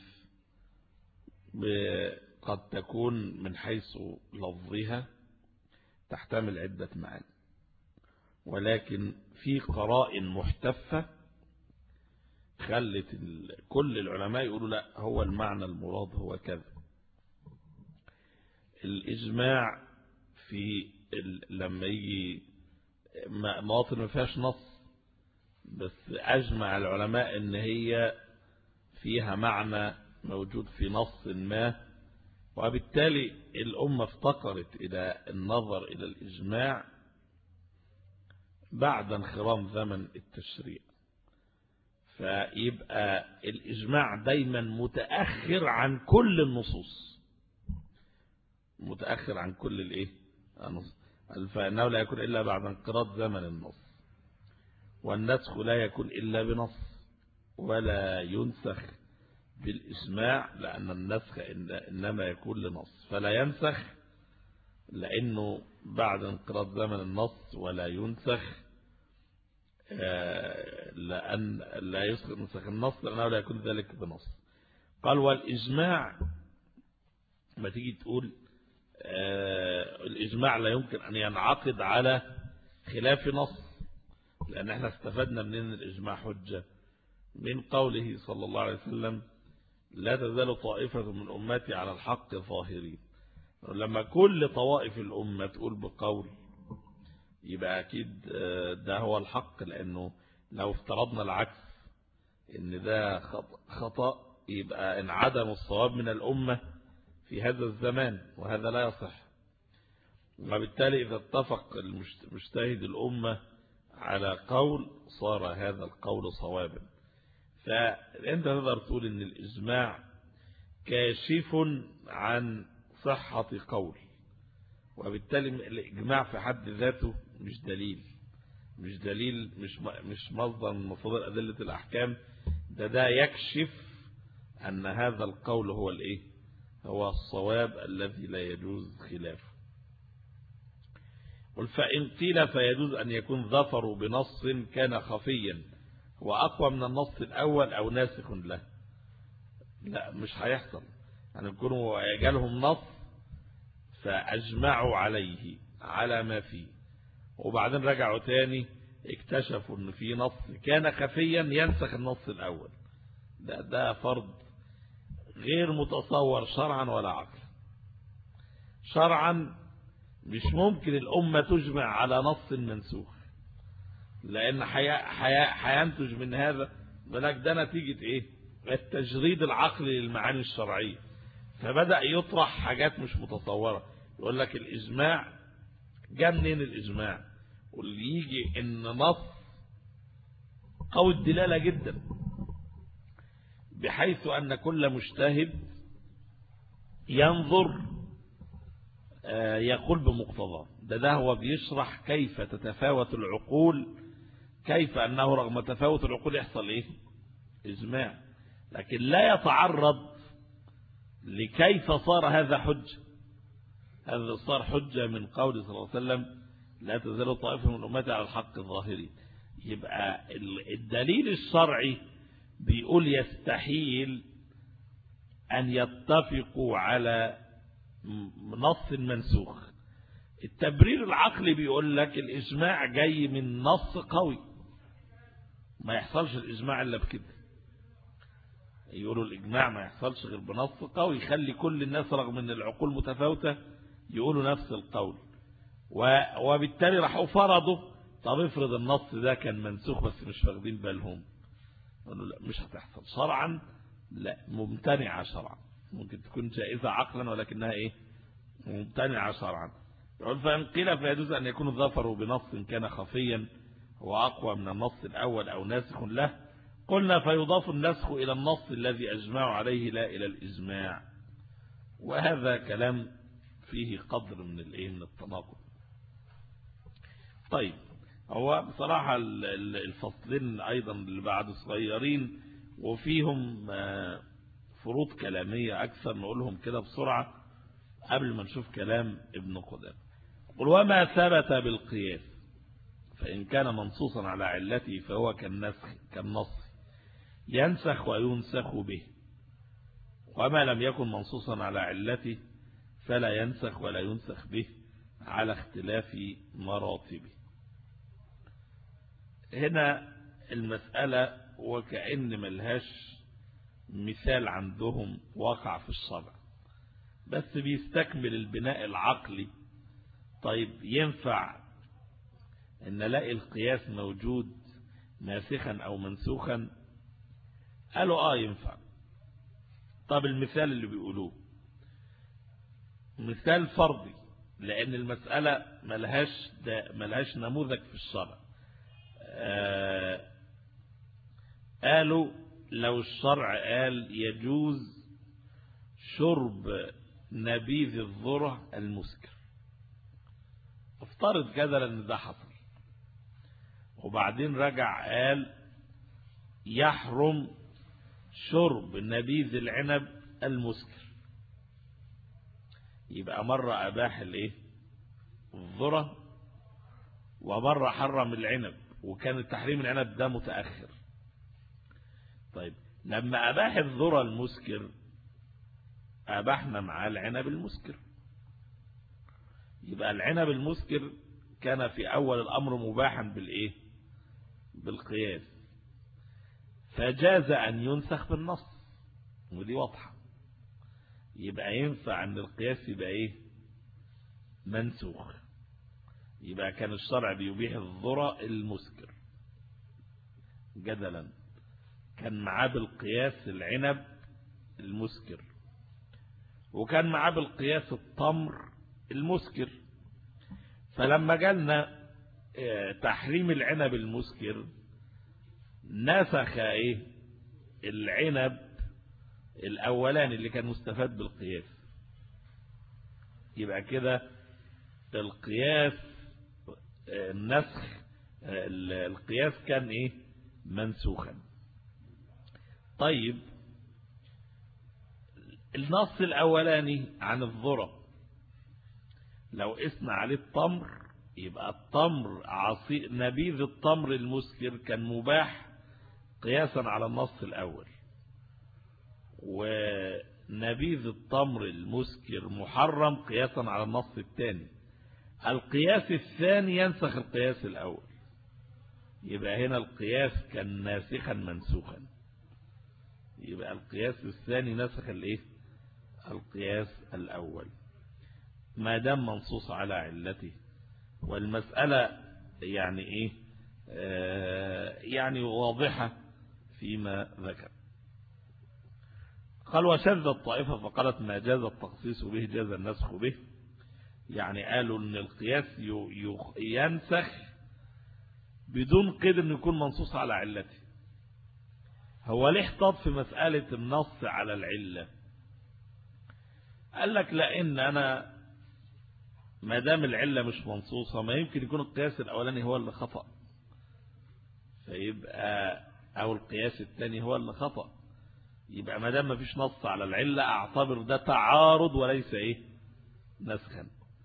قد تكون من حيث لفظها تحتمل عدة معاني، ولكن في قرائن محتفة خلت كل العلماء يقولوا لا، هو المعنى المراد هو كذا. الإجماع في لما يجي مواطن ما فيهاش نص بس أجمع العلماء إن هي فيها معنى موجود في نص ما، وبالتالي الأمة افتقرت إلى النظر إلى الإجماع بعد انخرام زمن التشريع. فيبقى الإجماع دايما متأخر عن كل النصوص، متأخر عن كل الإيه فإنه لا يكون إلا بعد انقراض زمن النص، والنسخ لا يكون إلا بنص ولا ينسخ بالإجماع، لأن النسخ إنما يكون لنص، فلا ينسخ لأنه بعد انقراض زمن النص، ولا ينسخ لأن لا ينسخ النص لأنه لا يكون ذلك بنص. قال والإجماع ما تيجي تقول الإجماع لا يمكن أن ينعقد على خلاف نص، لأن احنا استفدنا من الإجماع حجة من قوله صلى الله عليه وسلم لا تزال طائفة من أمتي على الحق ظاهرين. لما كل طوائف الأمة تقول بقول يبقى أكيد ده هو الحق، لأنه لو افترضنا العكس إن ده خطأ يبقى انعدم الصواب من الأمة في هذا الزمان، وهذا لا يصح. وبالتالي إذا اتفق المجتهد الأمة على قول صار هذا القول صوابا. فأنت تقدر تقول إن الإجماع كاشف عن صحة قول، وبالتالي الإجماع في حد ذاته مش دليل، مش دليل مش مش مصدر من مصادر أدلة الأحكام، ده ده يكشف أن هذا القول هو الإيه هو الصواب الذي لا يجوز خلافه. فإن قيل فيجوز أن يكون ظفر بنص كان خفيا وأقوى من النص الأول أو ناسخ له. لا، مش هيحصل. يعني يكونوا يجالهم نص فأجمعوا عليه على ما فيه، وبعدين رجعوا تاني اكتشفوا أن في نص كان خفيا ينسخ النص الأول. ده, ده فرض غير متصور شرعا ولا عقلا. شرعا مش ممكن الأمة تجمع على نص منسوخ، لأن هينتج من هذا بلك ده نتيجة إيه التجريد العقلي للمعاني الشرعية. فبدأ يطرح حاجات مش متصورة، يقول لك الإجماع جاء منين الإجماع، واللي يجي إن نص قوي الدلالة جدا بحيث أن كل مجتهد ينظر يقول بمقتضاه. ده ده هو بيشرح كيف تتفاوت العقول، كيف أنه رغم تفاوت العقول يحصل إيه إجماع، لكن لا يتعرض لكيف صار هذا حجة. هذا صار حجة من قول صلى الله عليه وسلم لا تزال طائفة من أمتي على الحق الظاهري. يبقى الدليل الشرعي بيقول يستحيل أن يتفقوا على نص منسوخ. التبرير العقلي بيقول لك الإجماع جاي من نص قوي، ما يحصلش الإجماع إلا بكده. يقولوا الإجماع ما يحصلش غير بنص قوي يخلي كل الناس رغم أن العقول متفاوتة يقولوا نفس القول، وبالتالي راحوا فرضوا طب افرض النص ده كان منسوخ بس مش واخدين بالهم. قالوا لا، مش هتحصل شرعا، لا ممتنعة شرعا. ممكن تكون جائزة عقلا ولكنها ايه ممتنعة شرعا. يقول فإن قيل فيجوز أن يكون الظفر بنص كان خفيا وأقوى من النص الأول أو ناسخ له، قلنا فيضاف النسخ إلى النص الذي أجمعوا عليه لا إلى الإجماع. وهذا كلام فيه قدر من الايه من التناقض. طيب، هو بصراحة الفصلين أيضا اللي بعد صغيرين وفيهم فروض كلامية أكثر، نقولهم كده بسرعة قبل ما نشوف كلام ابن قدامة. قل وما ثبت بالقياس فإن كان منصوصا على علته فهو كالنسخ كالنص ينسخ وينسخ به، وما لم يكن منصوصا على علته فلا ينسخ ولا ينسخ به على اختلاف مراتبه. هنا المسألة وكأن ملهاش مثال عندهم واقع في الشرع، بس بيستكمل البناء العقلي. طيب ينفع ان نلاقي القياس موجود ناسخا او منسوخا؟ قالوا اه ينفع. طب المثال اللي بيقولوه مثال فرضي، لان المسألة ملهاش ملهاش نموذج في الشرع. آه قالوا لو الشرع قال يجوز شرب نبيذ الذرة المسكر، افترض كده ان ده حصل، وبعدين رجع قال يحرم شرب نبيذ العنب المسكر، يبقى مرة أباح الايه الذرة ومرة حرم العنب، وكان تحريم العنب ده متأخر. طيب لما أباح الذرة المسكر أباحنا معاه العنب المسكر، يبقى العنب المسكر كان في أول الأمر مباحا بالإيه بالقياس، فجاز أن ينسخ بالنص، ودي واضحة. يبقى ينفع أن القياس يبقى إيه منسوخ، يبقى كان الشرع بيبيح الذرة المسكر جدلا، كان معاه بالقياس العنب المسكر، وكان معاه بالقياس التمر المسكر. فلما جالنا تحريم العنب المسكر نسخ ايه العنب الاولاني اللي كان مستفاد بالقياس، يبقى كده القياس النسخ القياس كان ايه منسوخا. طيب النص الاولاني عن الذرة لو اسمع عليه التمر، يبقى التمر عصير نبيذ التمر المسكر كان مباح قياسا على النص الاول، ونبيذ التمر المسكر محرم قياسا على النص الثاني. القياس الثاني ينسخ القياس الاول، يبقى هنا القياس كان ناسخا منسوخا، يبقى القياس الثاني نسخ الايه القياس الاول ما دام منصوص على علته. والمسألة يعني ايه آه يعني واضحة فيما ذكر. قال وشذ الطائفة فقالت ما جاز التخصيص به جاز النسخ به، يعني قالوا ان القياس ينسخ بدون قيد انه يكون منصوص على علته. هو ليه احتاط في مسألة النص على العلة؟ قال لك لان انا ما دام العلة مش منصوصة ما يمكن يكون القياس الاولاني هو اللي خطأ، فيبقى او القياس الثاني هو اللي خطأ، يبقى ما دام ما فيش نص على العلة اعتبر ده تعارض وليس ايه نسخا.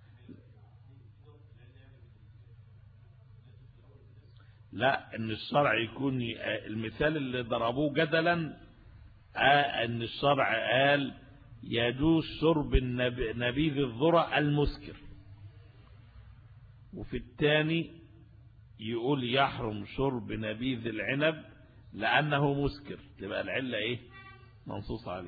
لا، ان الشرع يكون المثال اللي ضربوه جدلا ان الشرع قال يجوز شرب نبيذ الذرة المسكر، وفي الثاني يقول يحرم شرب نبيذ العنب لأنه مسكر، تبقى العلة ايه منصوص عليه.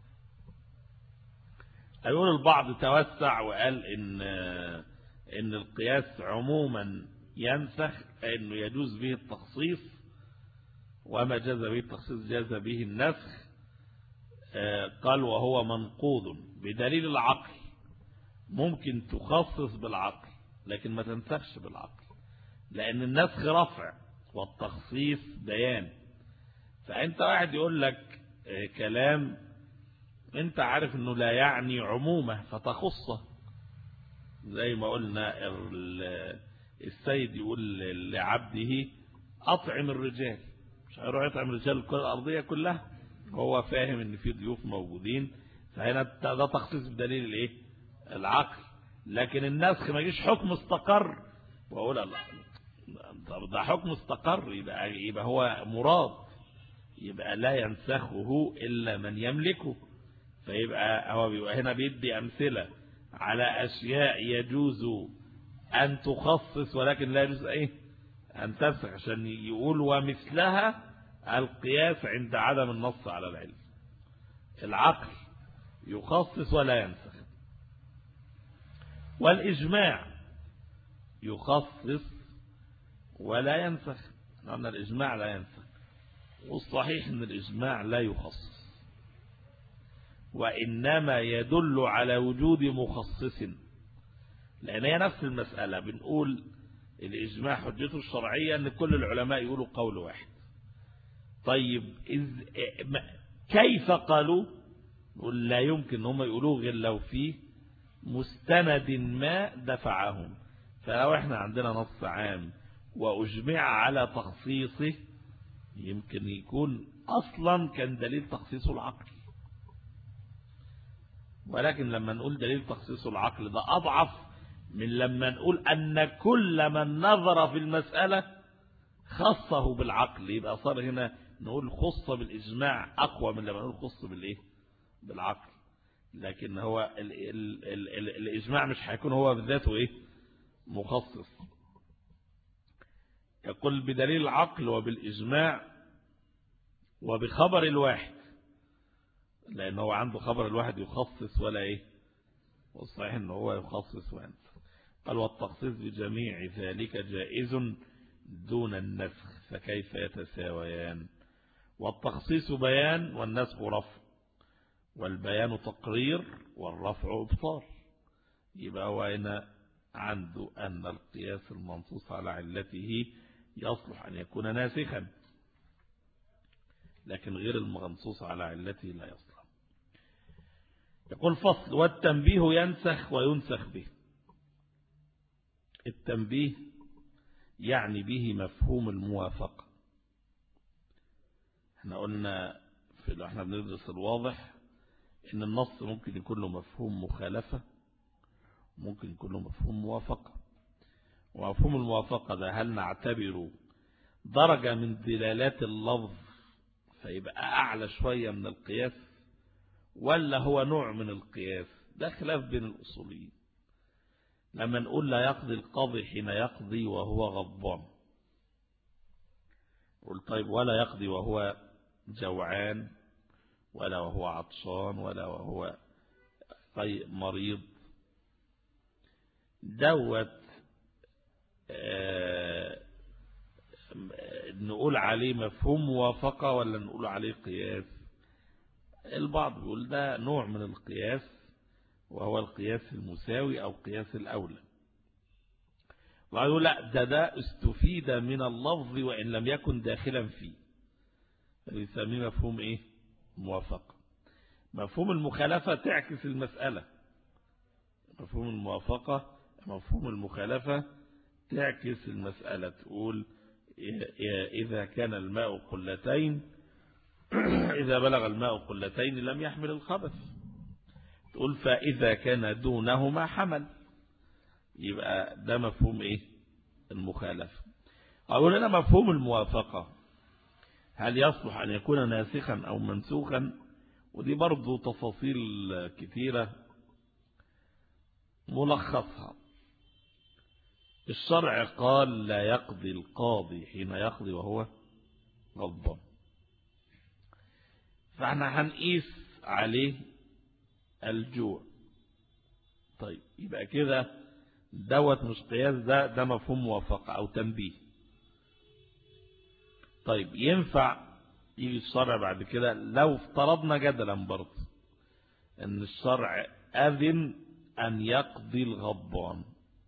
يقول البعض توسع وقال ان ان القياس عموما ينسخ، انه يجوز به التخصيص، وما جاز به التخصيص جاز به النسخ. قال وهو منقوض بدليل العقل، ممكن تخصص بالعقل لكن ما تنسخش بالعقل، لأن النسخ رفع والتخصيص بيان. فأنت واحد يقول لك كلام أنت عارف أنه لا يعني عمومة فتخصه، زي ما قلنا السيد يقول لعبده أطعم الرجال، مش هيروح يطعم الرجال الكرة الأرضية كلها، هو فاهم أن في ضيوف موجودين، فهنا ده تخصيص بدليل الايه العقل. لكن النسخ ما يجيش حكم استقر واقول الله طب ده حكم استقر، يبقى يبقى هو مراد، يبقى لا ينسخه الا من يملكه. فيبقى هو بيبقى هنا بيدي امثله على اشياء يجوز ان تخصص ولكن لا يجوز ايه أن تنسخ عشان يقول ومثلها القياس عند عدم النص على العلم. العقل يخصص ولا ينسخ، والإجماع يخصص ولا ينسخ. لأن الإجماع لا ينسخ، والصحيح أن الإجماع لا يخصص، وإنما يدل على وجود مخصص، لأن هي نفس المسألة. بنقول الإجماع حجته الشرعية أن كل العلماء يقولوا قول واحد. طيب إذ كيف قالوا؟ نقول لا يمكن هم يقولوه غير لو فيه مستند ما دفعهم. فلو احنا عندنا نص عام وأجمع على تخصيصه، يمكن يكون أصلا كان دليل تخصيصه العقل. ولكن لما نقول دليل تخصيصه العقل ده أضعف من لما نقول أن كل من نظر في المسألة خصه بالعقل. يبقى صار هنا نقول خص بالإجماع أقوى من لما نقول خص بالإيه؟ بالعقل. لكن هو ال ال ال ال الإجماع مش هيكون هو بذاته إيه؟ مخصص. يقول بدليل العقل وبالإجماع وبخبر الواحد، لأن هو عنده خبر الواحد يخصص ولا إيه؟ والصحيح أنه هو يخصص وينسخ. قال والتخصيص بجميع ذلك جائز دون النسخ، فكيف يتساويان؟ والتخصيص بيان والنسخ رفع، والبيان تقرير والرفع ابطال. يبقى هو هنا عنده أن القياس المنصوص على علته يصلح أن يكون ناسخا، لكن غير المنصوص على علته لا يصلح. يقول فصل: والتنبيه ينسخ وينسخ به. التنبيه يعني به مفهوم الموافقة. احنا قلنا في احنا بندرس الواضح ان النص ممكن يكون له مفهوم مخالفة، ممكن يكون له مفهوم موافقة. ومفهوم الموافقة ده هل نعتبره درجة من دلالات اللفظ فيبقى أعلى شوية من القياس، ولا هو نوع من القياس؟ ده خلاف بين الأصوليين. لما نقول لا يقضي القاضي حين يقضي وهو غضبان، قل طيب ولا يقضي وهو جوعان، ولا وهو عطشان، ولا وهو مريض، دوت آه نقول عليه مفهوم موافقة ولا نقول عليه قياس؟ البعض يقول ده نوع من القياس، وهو القياس المساوي أو قياس الأولى. وبعض يقول لا، ده ده استفيد من اللفظ وإن لم يكن داخلا فيه، فبيسميه مفهوم إيه؟ موافقة. مفهوم المخالفة تعكس المسألة. مفهوم الموافقة مفهوم المخالفة تعكس المسألة، تقول إذا كان الماء قلتين إذا بلغ الماء قلتين لم يحمل الخبث، تقول فإذا كان دونهما حمل. يبقى ده مفهوم إيه؟ المخالفة. أقول لنا مفهوم الموافقة هل يصلح أن يكون ناسخا أو منسوخا؟ ودي برضو تفاصيل كثيرة. ملخصها: الشرع قال لا يقضي القاضي حين يقضي وهو غضبان، فاحنا هنقيس عليه الجوع. طيب يبقى كده دوت مش قياس، ده ده مفهوم موافقة أو تنبيه. طيب ينفع يجي الشرع بعد كده لو افترضنا جدلا برضه ان الشرع أذن أن يقضي الغضبان،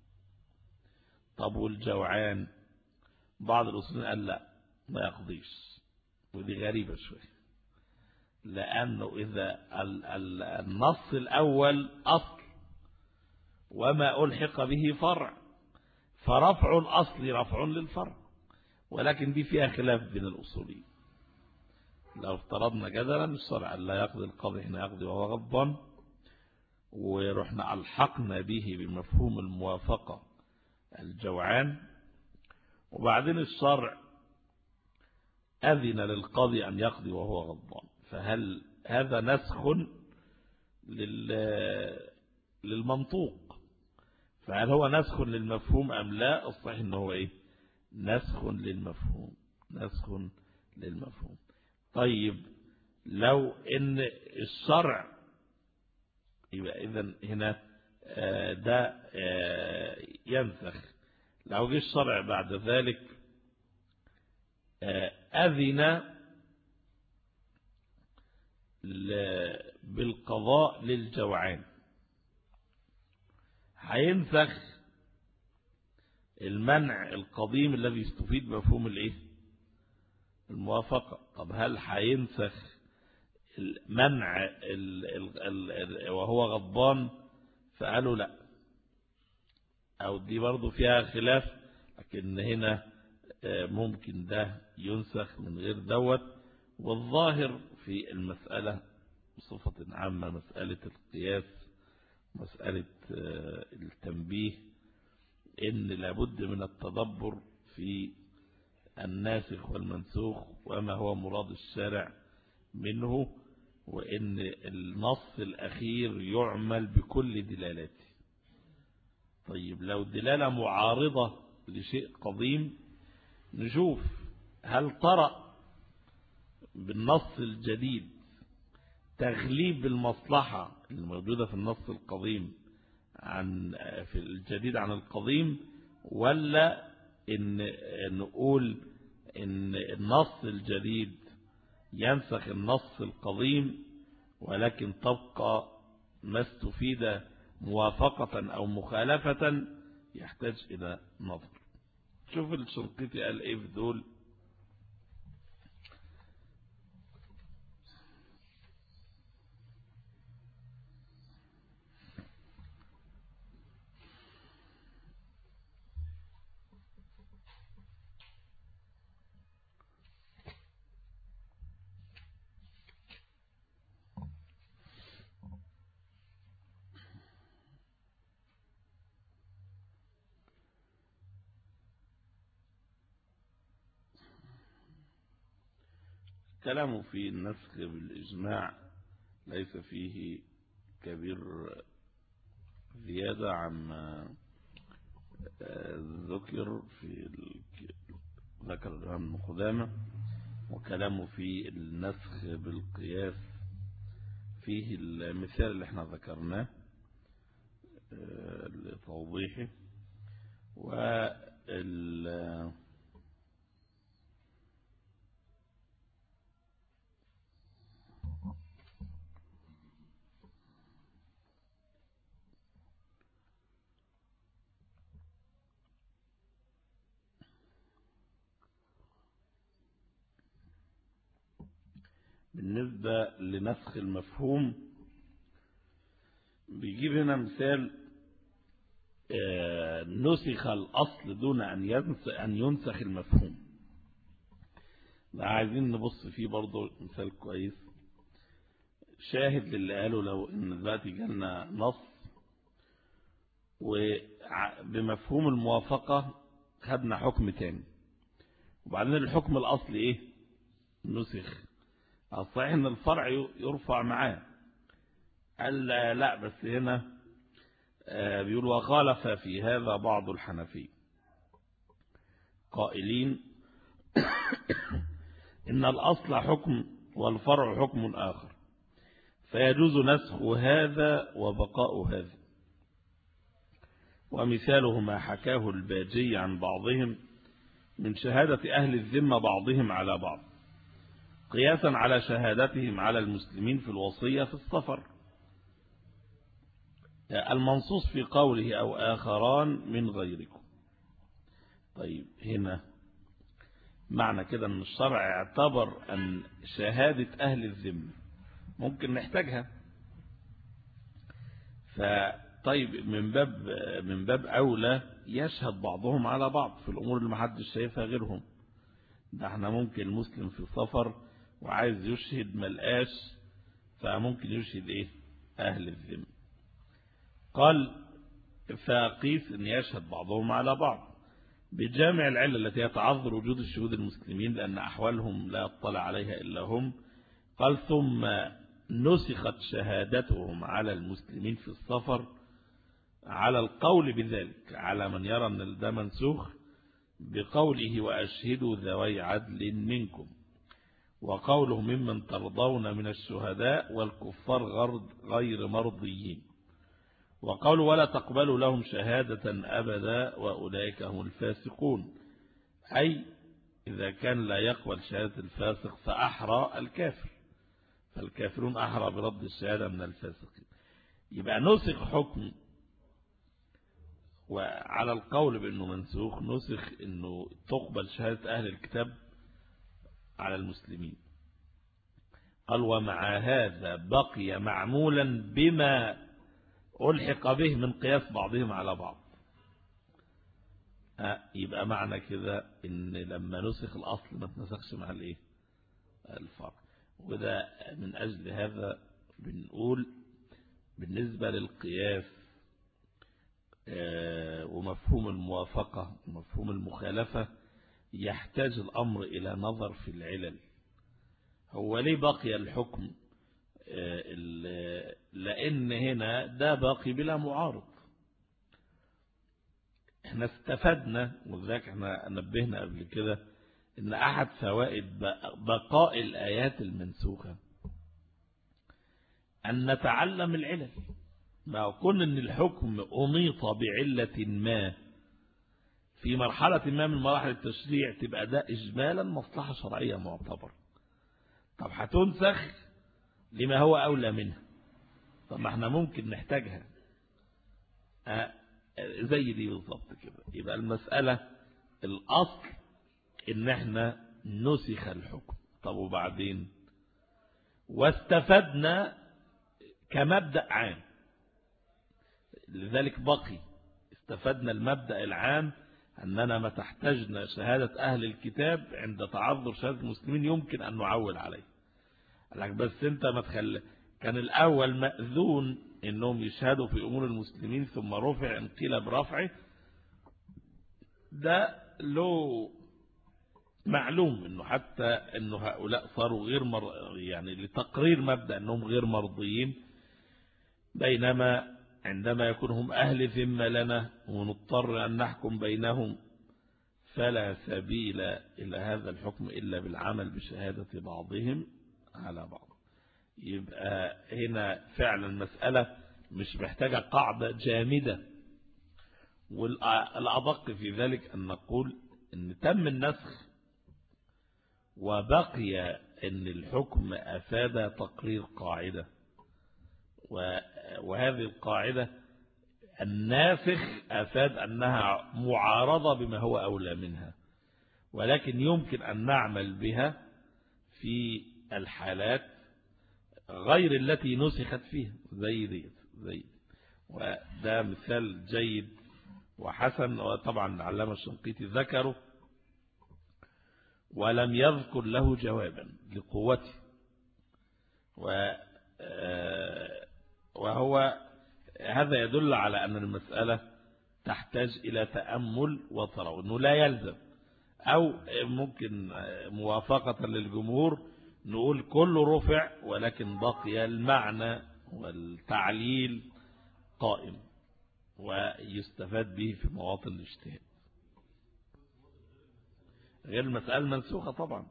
طب والجوعان؟ بعض الأصوليين قال لا ما يقضيش، ودي غريبة شوية، لأنه إذا النص الأول أصل وما ألحق به فرع، فرفع الأصل رفع للفرع، ولكن دي فيها خلاف بين الأصوليين. لو افترضنا جدلا الشرع لا يقضي القاضي حين يقضي وهو غضبان، ورحنا ألحقنا به بمفهوم الموافقة الجوعان، وبعدين الشرع أذن للقاضي أن يقضي وهو غضبان، فهل هذا نسخ للمنطوق؟ فهل هو نسخ للمفهوم أم لا؟ الصحيح أنه هو إيه؟ نسخ للمفهوم نسخ للمفهوم. طيب لو ان الشرع، يبقى إذن هنا ده ينسخ. لو جه الشرع بعد ذلك أذن بالقضاء للجوعان، هينسخ المنع القديم الذي يستفيد مفهوم الايه الموافقة. طب هل هينسخ المنع ال ال ال وهو غضبان؟ فقالوا لا، او دي برضو فيها خلاف، لكن هنا ممكن ده ينسخ من غير دوت. والظاهر في المسألة بصفة عامة مسألة القياس، مسألة التنبيه، إن لابد من التدبر في الناسخ والمنسوخ وما هو مراد الشارع منه، وإن النص الأخير يعمل بكل دلالاته. طيب لو دلالة معارضة لشيء قديم نشوف هل طرأ بالنص الجديد تغليب المصلحة الموجودة في النص القديم عن في الجديد عن القديم، ولا إن نقول إن النص الجديد ينسخ النص القديم ولكن تبقى ما استفيد موافقة أو مخالفة يحتاج إلى نظر. شوف الشنقيطي قال إيه في دول. كلامه في النسخ بالإجماع ليس فيه كبير زيادة عما ذكر في ذكر الإمام ابن قدامة. وكلامه في النسخ بالقياس فيه المثال اللي احنا ذكرناه لتوضيحه. وال بالنسبة لنسخ المفهوم بيجيب هنا مثال نسخ الأصل دون أن ينسخ المفهوم. عايزين نبص فيه برضو مثال كويس شاهد للي قالوا لو إن دلوقتي جالنا نص وبمفهوم الموافقة خدنا حكم تاني وبعدين الحكم الأصلي إيه نسخ. الصحيح ان الفرع يرفع معاه. قال لا بس هنا بيقول وخالف في هذا بعض الحنفية قائلين ان الاصل حكم والفرع حكم اخر فيجوز نسخ هذا وبقاء هذا. ومثاله ما حكاه الباجي عن بعضهم من شهادة اهل الذمة بعضهم على بعض قياسا على شهادتهم على المسلمين في الوصية في السفر، المنصوص في قوله أو آخران من غيركم. طيب هنا معنى كده أن الشرع اعتبر أن شهادة أهل الذمة ممكن نحتاجها، فطيب من باب من باب أولى يشهد بعضهم على بعض في الأمور اللي محدش شايفها غيرهم. ده احنا ممكن المسلم في السفر وعايز يشهد ملقاش فممكن يشهد ايه اهل الذمة. قال فقيس ان يشهد بعضهم على بعض بجامع العلة التي يتعذر وجود الشهود المسلمين لان احوالهم لا يطلع عليها الا هم. قال ثم نسخت شهادتهم على المسلمين في السفر على القول بذلك على من يرى ان ده منسوخ بقوله وأشهدوا ذوي عدل منكم، وقوله ممن ترضون من الشهداء والكفار غير مرضيين، وقوله ولا تقبلوا لهم شهادة أبدا وأولئك هم الفاسقون، أي إذا كان لا يقبل شهادة الفاسق فأحرى الكافر، فالكافرون أحرى برد الشهادة من الفاسقين. يبقى نسخ حكم، وعلى القول بأنه منسوخ نسخ أنه تقبل شهادة أهل الكتاب على المسلمين. قال ومع هذا بقي معمولا بما ألحق به من قياس بعضهم على بعض. يبقى معنى كده ان لما نسخ الأصل ما تنسخش مع الايه الفرع. وده من أجل هذا بنقول بالنسبة للقياس ومفهوم الموافقة ومفهوم المخالفة يحتاج الأمر إلى نظر في العلل. هو ليه بقي الحكم؟ لأن هنا ده باقي بلا معارض. احنا استفدنا، وذلك احنا نبهنا قبل كده ان احد فوائد بقاء الآيات المنسوخة ان نتعلم العلل. ما كن ان الحكم أنيط بعلة ما في مرحلة ما من مراحل التشريع تبقى ده إجمالا مصلحة شرعية معتبر. طب هتنسخ لما هو أولى منها. طب ما احنا ممكن نحتاجها أه زي دي بالضبط كده. يبقى المسألة الأصل إن احنا نسخ الحكم. طب وبعدين واستفدنا كمبدأ عام، لذلك بقي استفدنا المبدأ العام أننا ما تحتاجنا شهادة أهل الكتاب عند تعذر شهادة المسلمين يمكن أن نعول عليه. لك بس انت ما تخلي كان الأول مأذون إنهم يشهدوا في أمور المسلمين ثم رفع إن قيل برفعه، ده له معلوم إنه حتى إنه هؤلاء صاروا غير مر يعني لتقرير مبدأ إنهم غير مرضيين، بينما عندما يكون هم أهل ذمة لنا ونضطر أن نحكم بينهم فلا سبيل إلى هذا الحكم إلا بالعمل بشهادة بعضهم على بعض. يبقى هنا فعلا المسألة مش محتاجة قاعدة جامدة. والأدق في ذلك أن نقول أن تم النسخ وبقي أن الحكم أفاد تقرير قاعدة، وهذه القاعدة الناسخ أفاد أنها معارضة بما هو أولى منها، ولكن يمكن أن نعمل بها في الحالات غير التي نسخت فيها زي دي زي دي. وده مثال جيد وحسن، وطبعا العلامة الشنقيطي ذكره ولم يذكر له جوابا لقوته، وهو هذا يدل على أن المسألة تحتاج إلى تأمل وترى أنه لا يلزم، أو ممكن موافقة للجمهور نقول كله رفع ولكن بقي المعنى والتعليل قائم ويستفاد به في مواطن الاجتهاد. غير المسألة منسوخة طبعا.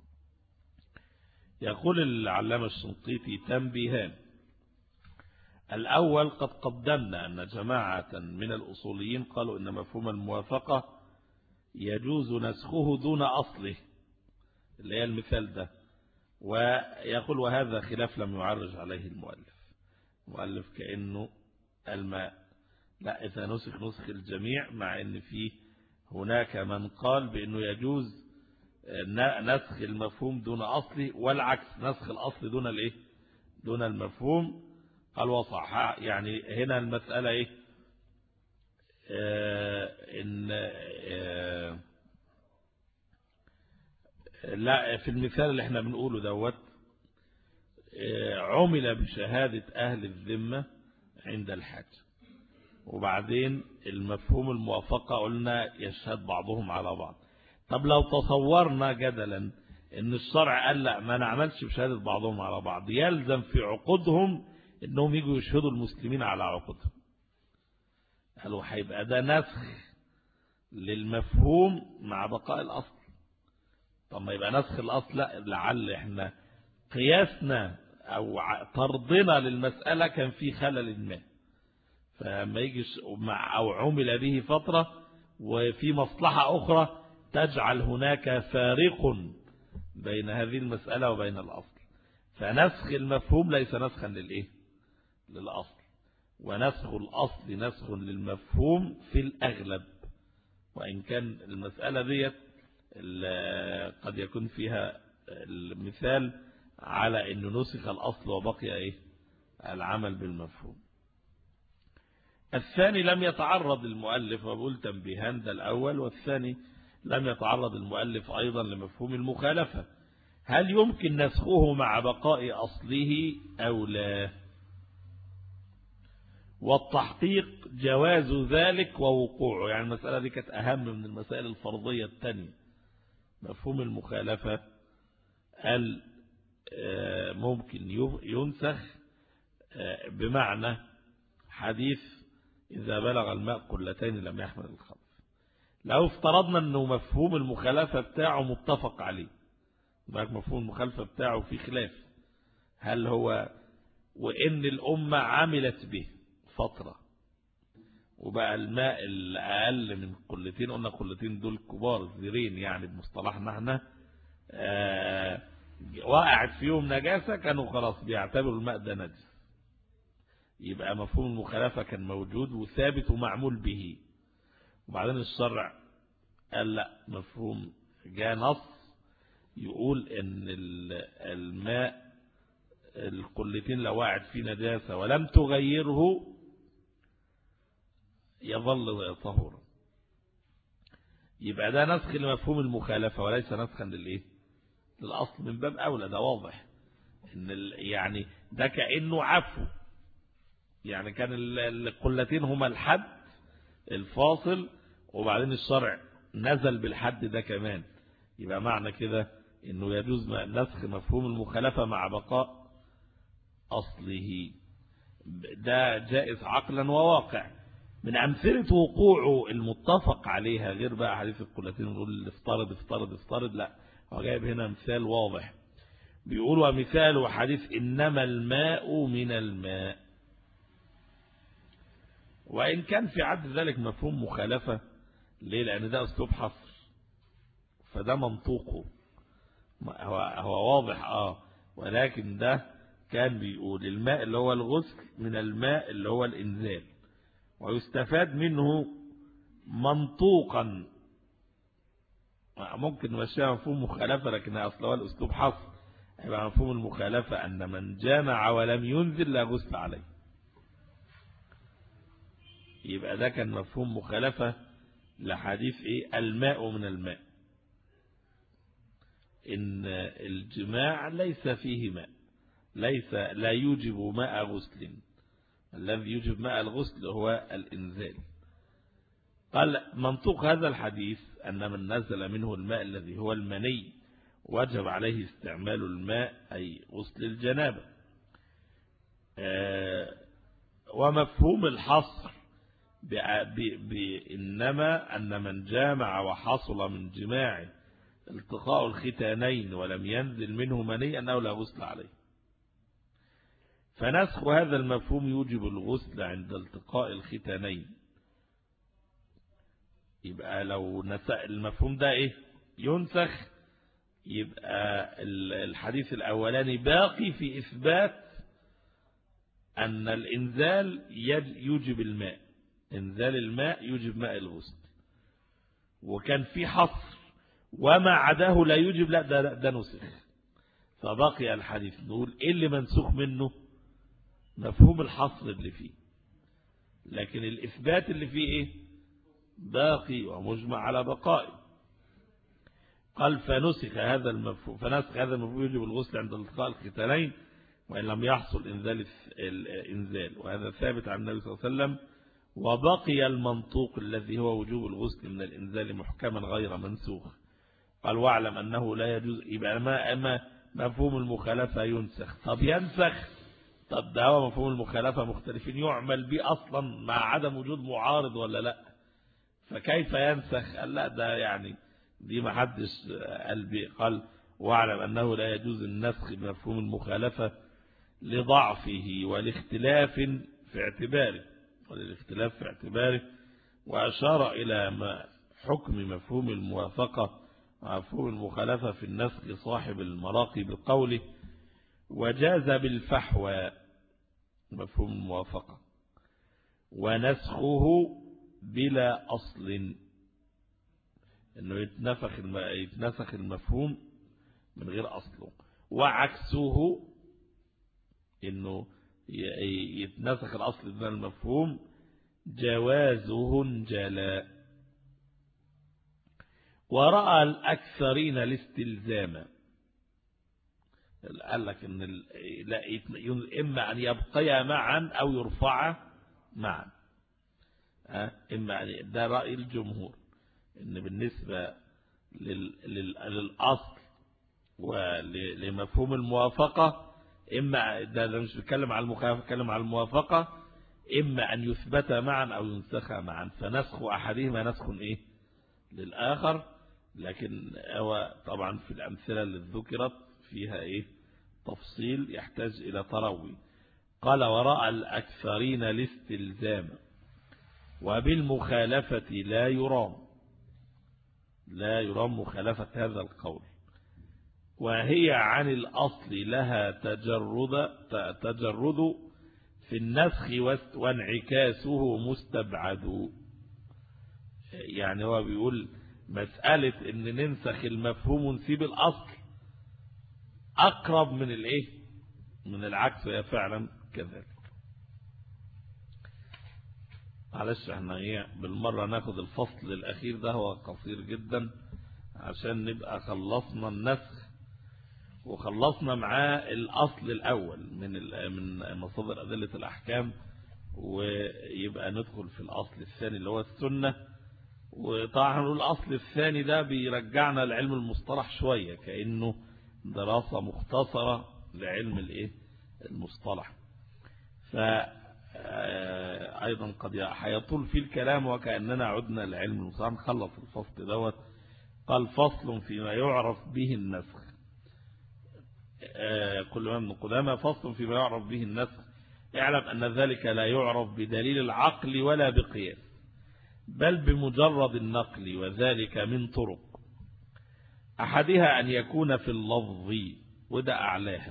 يقول العلامة الشنقيطي تنبيهان: الأول قد قدمنا أن جماعة من الأصوليين قالوا إن مفهوم الموافقة يجوز نسخه دون أصله، اللي هي المثال ده، ويقول وهذا خلاف لم يعرج عليه المؤلف. المؤلف كأنه الماء لا إذا نسخ نسخ الجميع، مع أن فيه هناك من قال بأنه يجوز نسخ المفهوم دون أصله، والعكس نسخ الأصل دون الإيه دون المفهوم. قال وصح، يعني هنا المسألة إيه آه إن آه لا في المثال اللي احنا بنقوله دوت آه عمل بشهادة أهل الذمة عند الحج، وبعدين المفهوم الموافقة قلنا يشهد بعضهم على بعض. طب لو تصورنا جدلا ان الشرع قال لا ما نعملش بشهادة بعضهم على بعض، يلزم في عقودهم انهم يجوا يشهدوا المسلمين على عقودهم، قالوا هيبقى ده نسخ للمفهوم مع بقاء الأصل. طب ما يبقى نسخ الأصل، لا، لعل احنا قياسنا أو طردنا للمسألة كان في خلل ما، فما يجيش مع أو عمل به فترة وفي مصلحة أخرى تجعل هناك فارق بين هذه المسألة وبين الأصل. فنسخ المفهوم ليس نسخا للإيه؟ للأصل. ونسخ الأصل نسخ للمفهوم في الأغلب، وإن كان المسألة ديت قد يكون فيها المثال على أنه نسخ الأصل وبقي إيه؟ العمل بالمفهوم. الثاني لم يتعرض المؤلف، وبقول تنبيها ده الأول، والثاني لم يتعرض المؤلف أيضا لمفهوم المخالفة. هل يمكن نسخه مع بقاء أصله أو لا؟ والتحقيق جواز ذلك ووقوعه. يعني المسألة دي كانت أهم من المسائل الفرضية الثانية. مفهوم المخالفة قال ممكن ينسخ بمعنى حديث إذا بلغ الماء قلتين لم يحمل الخبث. لو افترضنا أنه مفهوم المخالفة بتاعه متفق عليه، مفهوم المخالفة بتاعه في خلاف، هل هو وإن الأمة عملت به فترة وبقى الماء الأقل من قلتين، قلنا قلتين دول كبار الزيرين يعني بمصطلحنا احنا، آه وقعت فيهم نجاسة، كانوا خلاص بيعتبروا الماء ده نجس. يبقى مفهوم المخالفة كان موجود وثابت ومعمول به. وبعدين الشرع قال لا، مفهوم جاء نص يقول ان الماء القلتين لو وقعت فيه نجاسة ولم تغيره يظل طهورا. يبقى ده نسخ لمفهوم المخالفة وليس نسخا للايه؟ للأصل من باب أولى. ده واضح ان يعني ده كأنه عفو، يعني كان القلتين هما الحد الفاصل وبعدين الشرع نزل بالحد ده كمان. يبقى معنى كده انه يجوز نسخ مفهوم المخالفة مع بقاء أصله. ده جائز عقلا وواقع. من أمثلة وقوعه المتفق عليها غير بقى حديث القلتين نقول افترض افترض افترض، لا، هو جايب هنا مثال واضح. بيقول ومثال حديث إنما الماء من الماء. وإن كان في عد ذلك مفهوم مخالفة، ليه؟ لأن ده أسلوب حصر، فده منطوقه هو, هو واضح آه ولكن ده كان بيقول الماء اللي هو الغسل من الماء اللي هو الإنزال، ويستفاد منه منطوقا. ممكن نمشيها مفهوم مخالفة لكنها أصلا الأسلوب حصر. يبقى مفهوم المخالفة أن من جامع ولم ينزل لا غسل عليه. يبقى ده كان مفهوم مخالفة لحديث إيه؟ الماء من الماء، إن الجماع ليس فيه ماء، ليس لا يوجب ماء غسل، الذي يوجب ماء الغسل هو الإنزال. قال منطوق هذا الحديث أن من نزل منه الماء الذي هو المني وجب عليه استعمال الماء أي غسل الجنابة. ومفهوم الحصر بإنما أن من جامع وحصل من جماع التقاء الختانين ولم ينزل منه مني أنه لا غسل عليه. فنسخ هذا المفهوم يوجب الغسل عند التقاء الختانين. يبقى لو المفهوم ده إيه ينسخ، يبقى الحديث الأولاني باقي في إثبات أن الإنزال يوجب الماء، إنزال الماء يوجب ماء الغسل. وكان في حصر وما عداه لا يوجب، لا ده, ده نسخ. فبقي الحديث نقول إيه اللي منسوخ منه؟ مفهوم الحصر اللي فيه، لكن الإثبات اللي فيه إيه؟ باقي ومجمع على بقائه. قال فنسخ هذا المفهوم، فنسخ هذا المفهوم يوجب الغسل عند التقاء الختانين وإن لم يحصل إنزال الإنزال، وهذا ثابت عن النبي صلى الله عليه وسلم. وبقي المنطوق الذي هو وجوب الغسل من الإنزال محكما غير منسوخ. قال واعلم أنه لا يجوز. يبقى ما أما مفهوم المخالفة ينسخ. طب ينسخ، طب ده هو مفهوم المخالفة مختلفين يعمل به أصلا مع عدم وجود معارض ولا لا؟ فكيف ينسخ؟ قال لا ده يعني دي ما حدش قال بي قال واعلم أنه لا يجوز النسخ بمفهوم المخالفة لضعفه والاختلاف في اعتباره والاختلاف في اعتباره وأشار إلى ما حكم مفهوم الموافقة مفهوم المخالفة في النسخ صاحب المراقي بقوله وجاز بالفحوى مفهوم الموافقة ونسخه بلا أصل إنه يتنسخ يتنسخ المفهوم من غير أصله وعكسه إنه يتنسخ الأصل من المفهوم جوازه انجلاء. ورأى الأكثرين الاستلزام قال لك إن لا إما أن يبقيا معا أو يرفعا معا إما أن ده رأي الجمهور إن بالنسبة للأصل ولمفهوم الموافقة إما ده مش بيتكلم على المخالفة بيتكلم على الموافقة إما أن يثبت معا أو ينسخ معا فنسخ أحدهما نسخ إيه للآخر. لكن هو طبعا في الأمثلة اللي ذكرت فيها إيه تفصيل يحتاج إلى تروي. قال ورأى الأكثرين الاستلزام وبالمخالفة لا يرام لا يرام مخالفة هذا القول وهي عن الأصل لها تجرد تجرد في النسخ وانعكاسه مستبعد. يعني هو بيقول مسألة ان ننسخ المفهوم ونسيب الأصل أقرب من الايه من العكس وهي فعلا كذلك. معلش احنا ايه بالمرة ناخد الفصل الأخير ده هو قصير جدا عشان نبقى خلصنا النسخ وخلصنا معاه الأصل الأول من من مصادر أدلة الأحكام ويبقى ندخل في الأصل الثاني اللي هو السنة. وطبعا الأصل الثاني ده بيرجعنا لعلم المصطلح شوية كأنه دراسة مختصرة لعلم الايه المصطلح. فأيضا قد هيطول في الكلام وكأننا عدنا لعلم المصطلح. نخلص الفصل دوت. قال فصل فيما يعرف به النسخ. كل ما من قدامى فصل فيما يعرف به النسخ اعلم أن ذلك لا يعرف بدليل العقل ولا بقياس بل بمجرد النقل وذلك من طرق أحدها أن يكون في اللفظ وده أعلاها.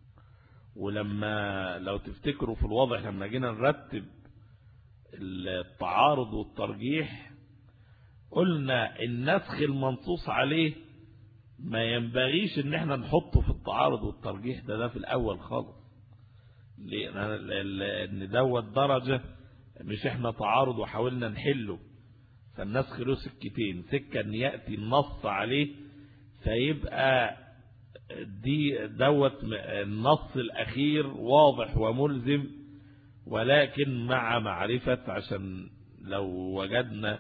ولما لو تفتكروا في الواضح لما جينا نرتب التعارض والترجيح قلنا النسخ المنصوص عليه ما ينبغيش ان احنا نحطه في التعارض والترجيح ده ده في الاول خالص لان دوت درجة مش احنا تعارض وحاولنا نحله. فالنسخ له سكتين سكة ان يأتي النص عليه فيبقى دي دوت النص الاخير واضح وملزم ولكن مع معرفة عشان لو وجدنا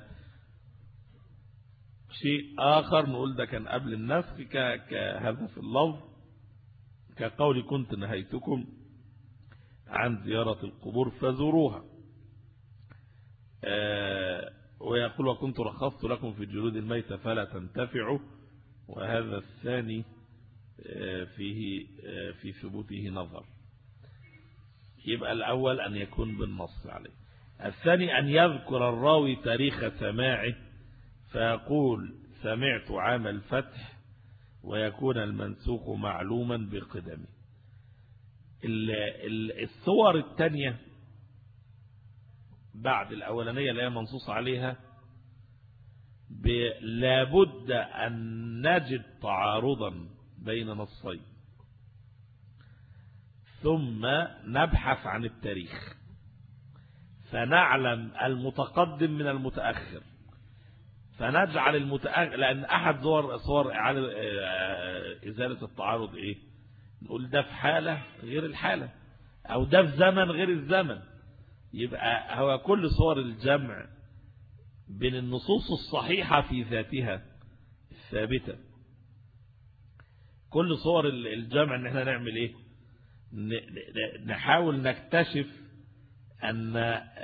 شيء آخر نقول ده كان قبل النسخ كهذا في اللفظ كقول كنت نهيتكم عن زيارة القبور فزوروها. آه ويقول وكنت رخصت لكم في جلود الميتة فلا تنتفعوا. وهذا الثاني آه فيه آه في ثبوته نظر. يبقى الأول أن يكون بالنص عليه. الثاني أن يذكر الراوي تاريخ سماعه فيقول سمعت عام الفتح ويكون المنسوخ معلوما بقدمه. الصور الثانية بعد الأولانية اللي هي منصوص عليها لابد أن نجد تعارضا بين نصين ثم نبحث عن التاريخ فنعلم المتقدم من المتأخر فنجعل المتأخر لأن أحد صور صور إزالة التعارض إيه نقول ده في حالة غير الحالة أو ده في زمن غير الزمن. يبقى هو كل صور الجمع بين النصوص الصحيحة في ذاتها الثابتة كل صور الجمع ان احنا نعمل ايه نحاول نكتشف أن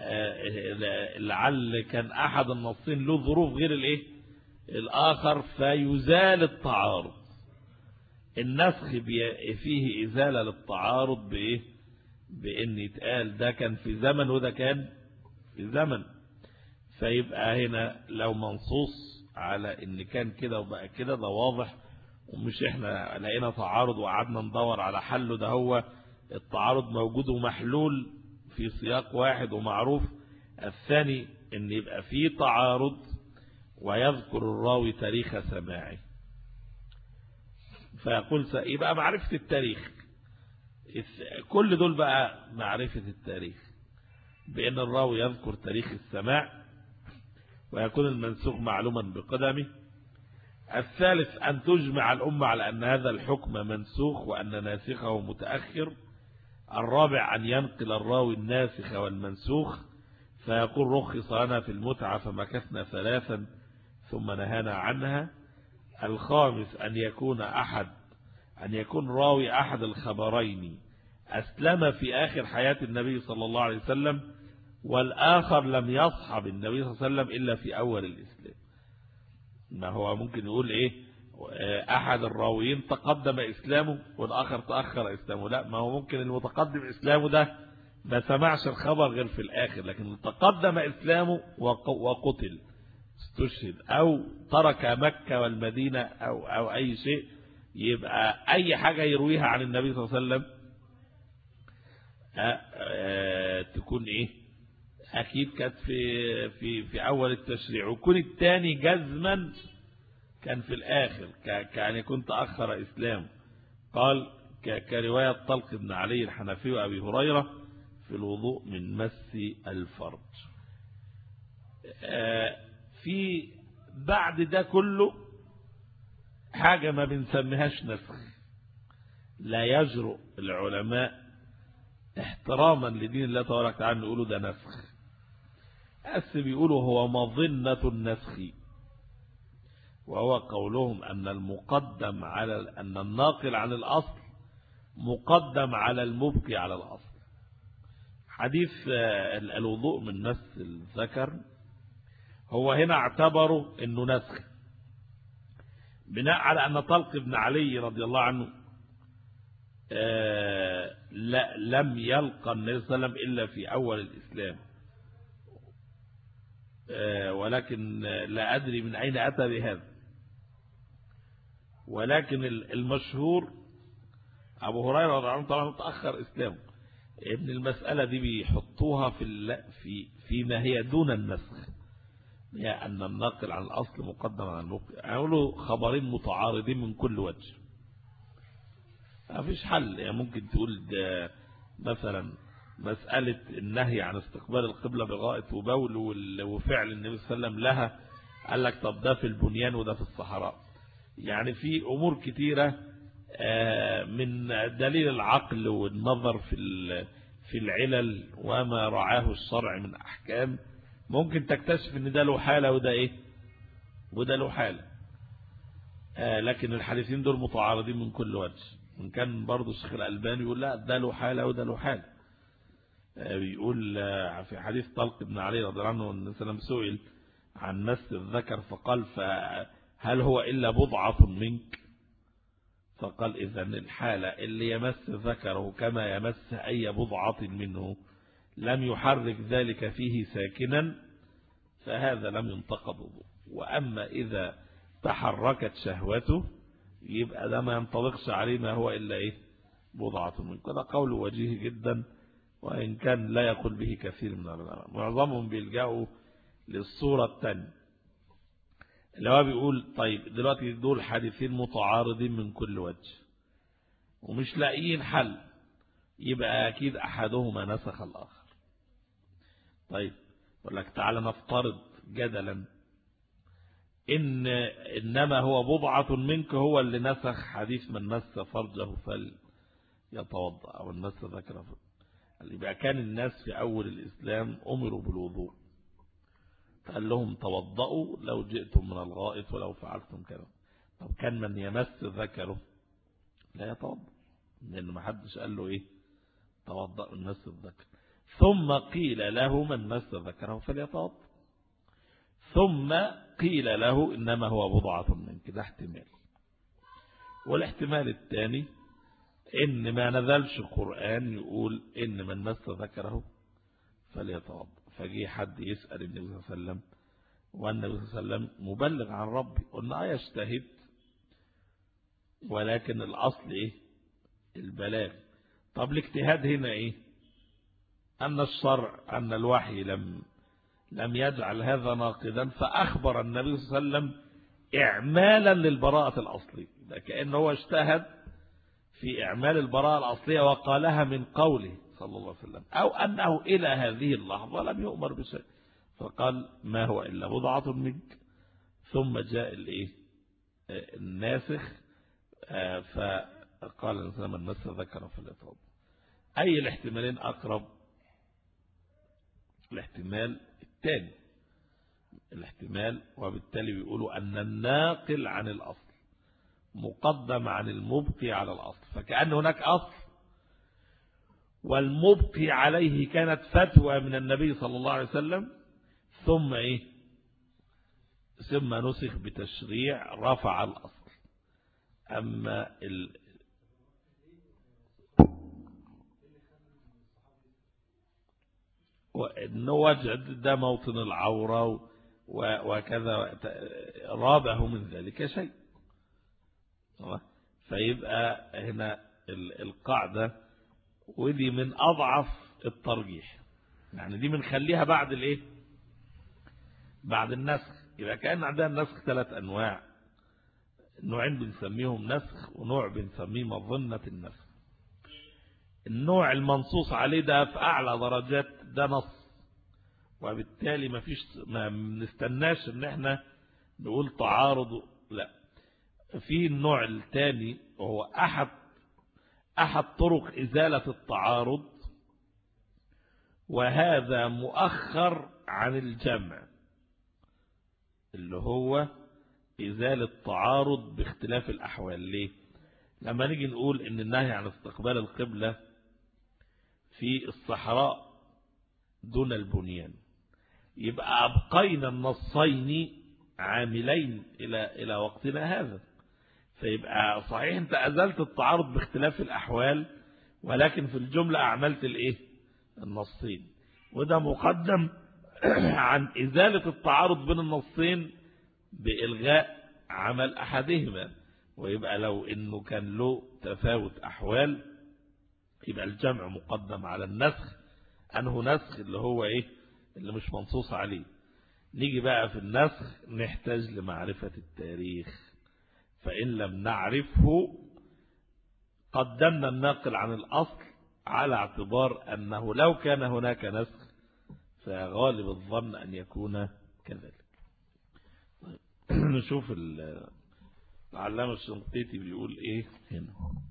لعل كان أحد النصين له ظروف غير الإيه الآخر فيزال التعارض. النسخ فيه إزالة للتعارض بإيه بإن يتقال ده كان في زمن وده كان في زمن، فيبقى هنا لو منصوص على إن كان كده وبقى كده ده واضح، ومش إحنا لقينا تعارض وقعدنا ندور على حله، ده هو التعارض موجود ومحلول في سياق واحد ومعروف. الثاني إن يبقى فيه تعارض ويذكر الراوي تاريخ سماعه، فيقول يبقى معرفة التاريخ. كل دول بقى معرفة التاريخ بأن الراوي يذكر تاريخ السماع ويكون المنسوخ معلوما بقدمه. الثالث أن تجمع الأمة على أن هذا الحكم منسوخ وأن ناسخه متأخر. الرابع أن ينقل الراوي الناسخ والمنسوخ فيقول رخص لنا في المتعة فمكثنا ثلاثا ثم نهانا عنها. الخامس أن يكون أحد أن يكون راوي أحد الخبرين أسلم في آخر حياة النبي صلى الله عليه وسلم والآخر لم يصحب النبي صلى الله عليه وسلم إلا في أول الإسلام. ما هو ممكن يقول إيه أحد الراويين تقدم إسلامه والآخر تأخر إسلامه، لا، ما هو ممكن المتقدم إسلامه ده ما سمعش الخبر غير في الآخر، لكن تقدم إسلامه وقتل استشهد أو ترك مكة والمدينة أو, أو أي شيء، يبقى أي حاجة يرويها عن النبي صلى الله عليه وسلم أه أه تكون إيه أكيد كانت في, في, في أول التشريع، ويكون الثاني جزما كان في الآخر كأن يكون تأخر إسلام. قال كرواية طلق بن علي الحنفي وأبي هريرة في الوضوء من مس الفرج. أه في بعد ده كله حاجة ما بنسميهاش نسخ، لا يجرؤ العلماء احتراما لدين الله تبارك وتعالى يقولوا ده نسخ، بس بيقولوا هو مظنة النسخ، وهو قولهم أن المقدم على أن الناقل عن الأصل مقدم على المبقي على الأصل. حديث الوضوء من مس الذكر هو هنا اعتبروا انه نسخ بناء على ان طلق بن علي رضي الله عنه لا لم يلقى النبي صلى الله عليه وسلم الا في اول الاسلام، ولكن لا ادري من اين اتى بهذا، ولكن المشهور ابو هريره رضي الله عنه طبعا تاخر اسلامه. ابن المساله دي بيحطوها في في فيما هي دون النسخ، هي أن الناقل عن الأصل مقدم على المبقي. يقولوا خبرين متعارضين من كل وجه، ما فيش حل. يعني ممكن تقول ده مثلا مسألة النهي عن استقبال القبلة بغائط وبول وفعل النبي صلى الله عليه وسلم لها، قال لك طب ده في البنيان وده في الصحراء. يعني في أمور كتيرة من دليل العقل والنظر في في العلل وما رعاه الشرع من أحكام ممكن تكتشف ان ده له حالة وده ايه وده له حالة. آه لكن الحديثين دول متعارضين من كل وجه. من كان برضو الشيخ الألباني يقول لا ده له حالة وده له حالة. آه بيقول آه في حديث طلق بن علي رضي الله عنه النبي صلى الله عليه وسلم سئل عن مس الذكر فقال فهل هو إلا بضعة منك؟ فقال إذن الحالة اللي يمس ذكره كما يمس أي بضعة منه لم يحرك ذلك فيه ساكنا فهذا لم ينتقض وضوء. وأما إذا تحركت شهوته يبقى ده ما ينطبقش عليه ما هو إلا إيه بضعة منه. هذا قول وجيه جدا، وإن كان لا يقول به كثير من العلماء. معظمهم بيلجأوا للصورة الثانية اللي هو بيقول طيب دلوقتي دول حديثين متعارضين من كل وجه ومش لاقيين حل، يبقى أكيد أحدهما نسخ الآخر. طيب يقول لك تعالى نفترض جدلا إن إنما هو بضعة منك هو اللي نسخ حديث من مس فرجه فليتوضأ أو مس ذكره. يبقى كان الناس في أول الإسلام أمروا بالوضوء، قال لهم توضأوا لو جئتم من الغائط ولو فعلتم كذا. طب كان من يمس ذكره لا يتوضأ، لأن ما حدش قال له إيه توضأ الناس الذكر. ثم قيل له من مس ذكره فليتوضأ، ثم قيل له إنما هو بضعة منك. ده احتمال. والاحتمال الثاني إن ما نزلش قرآن يقول إن من مس ذكره فليتوضأ، فجي حد يسأل النبي صلى الله عليه وسلم والنبي صلى الله عليه وسلم مبلغ عن ربي، قلنا يجتهد، ولكن الأصل إيه؟ البلاغ. طب الاجتهاد هنا إيه؟ أن الشرع أن الوحي لم لم يجعل هذا ناقدا، فأخبر النبي صلى الله عليه وسلم إعمالا للبراءة الأصلية، كأنه هو اجتهد في إعمال البراءة الأصلية وقالها من قوله صلى الله عليه وسلم، أو أنه إلى هذه اللحظة لم يؤمر بشيء، فقال ما هو إلا بضعة منك. ثم جاء الإيه؟ الناسخ، فقال الإنسان من مس ذكره فليتوضأ. أي الاحتمالين أقرب؟ الاحتمال الثاني، الاحتمال، وبالتالي بيقولوا أن الناقل عن الأصل مقدم عن المبقي على الأصل، فكأن هناك أصل والمبقي عليه كانت فتوى من النبي صلى الله عليه وسلم، ثم إيه؟ ثم نسخ بتشريع رفع الأصل. أما ال... وإنه وجد ده موطن العورة وكذا، رابه من ذلك شيء. فيبقى هنا القاعدة، ودي من أضعف الترجيح، يعني دي بنخليها بعد الإيه؟ بعد النسخ. يبقى كأن عندنا النسخ ثلاث أنواع، نوعين بنسميهم نسخ ونوع بنسميه مظنة النسخ. النوع المنصوص عليه ده في أعلى درجات، ده نص، وبالتالي ما فيش ما نستناش ان احنا نقول تعارض، لا. في النوع الثاني وهو أحد أحد طرق إزالة التعارض، وهذا مؤخر عن الجمع، اللي هو إزالة التعارض باختلاف الأحوال. ليه؟ لما نيجي نقول إن النهي عن استقبال القبلة في الصحراء دون البنيان، يبقى أبقينا النصين عاملين إلى إلى وقتنا هذا، فيبقى صحيح أنت أزلت التعارض باختلاف الأحوال، ولكن في الجملة أعملت الإيه؟ النصين، وده مقدم عن إزالة التعارض بين النصين بإلغاء عمل أحدهما. ويبقى لو إنه كان له تفاوت أحوال يبقى الجمع مقدم على النسخ. أنه نسخ اللي هو إيه؟ اللي مش منصوص عليه. نيجي بقى في النسخ نحتاج لمعرفة التاريخ، فإن لم نعرفه قدمنا الناقل عن الأصل على اعتبار أنه لو كان هناك نسخ فغالب الظن أن يكون كذلك. نشوف العلامة الشنقيطي بيقول إيه هنا.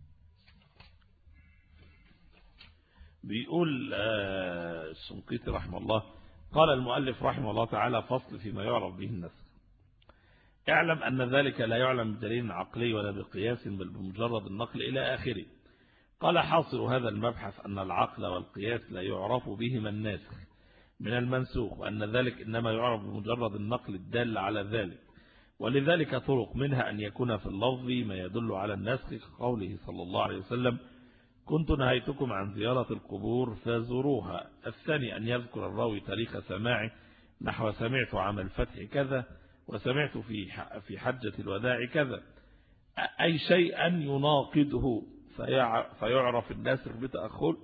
بيقول الشنقيطي رحمه الله، قال المؤلف رحمه الله تعالى: فصل فيما يعرف به النسخ. اعلم أن ذلك لا يعلم بدليل عقلي ولا بقياس، بل بمجرد النقل إلى آخره. قال حاصل هذا المبحث أن العقل والقياس لا يعرف بهما الناسخ من المنسوخ، وأن ذلك إنما يعرف بمجرد النقل الدال على ذلك، ولذلك طرق، منها أن يكون في اللفظ ما يدل على النسخ كقوله صلى الله عليه وسلم: كنت نهيتكم عن زيارة القبور فزوروها. الثاني أن يذكر الراوي تاريخ سماعه، نحو سمعت عام الفتح كذا، وسمعت في في حجة الوداع كذا، أي شيئا يناقضه فيعرف الناسخ بتأخر.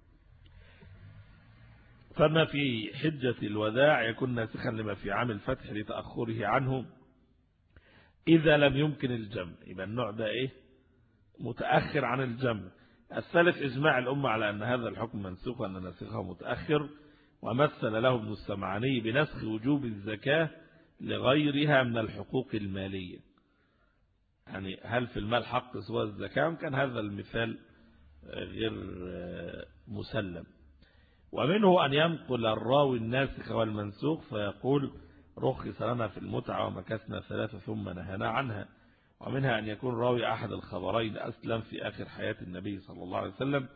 فما في حجة الوداع يكون ناسخا لما في عام الفتح لتأخره عنه إذا لم يمكن الجمع. يبقى النوع ده إيه؟ متأخر عن الجمع. الثالث إجماع الأمة على أن هذا الحكم منسوخ وأن ناسخه متأخر، ومثل له ابن السمعاني بنسخ وجوب الزكاة لغيرها من الحقوق المالية. يعني هل في المال حق سوى الزكاة؟ كان هذا المثال غير مسلم. ومنه أن ينقل الراوي الناسخ والمنسوخ فيقول: رخص لنا في المتعة ومكثنا ثلاثة ثم نهانا عنها. ومنها أن يكون راوي أحد الخبرين أسلم في آخر حياة النبي صلى الله عليه وسلم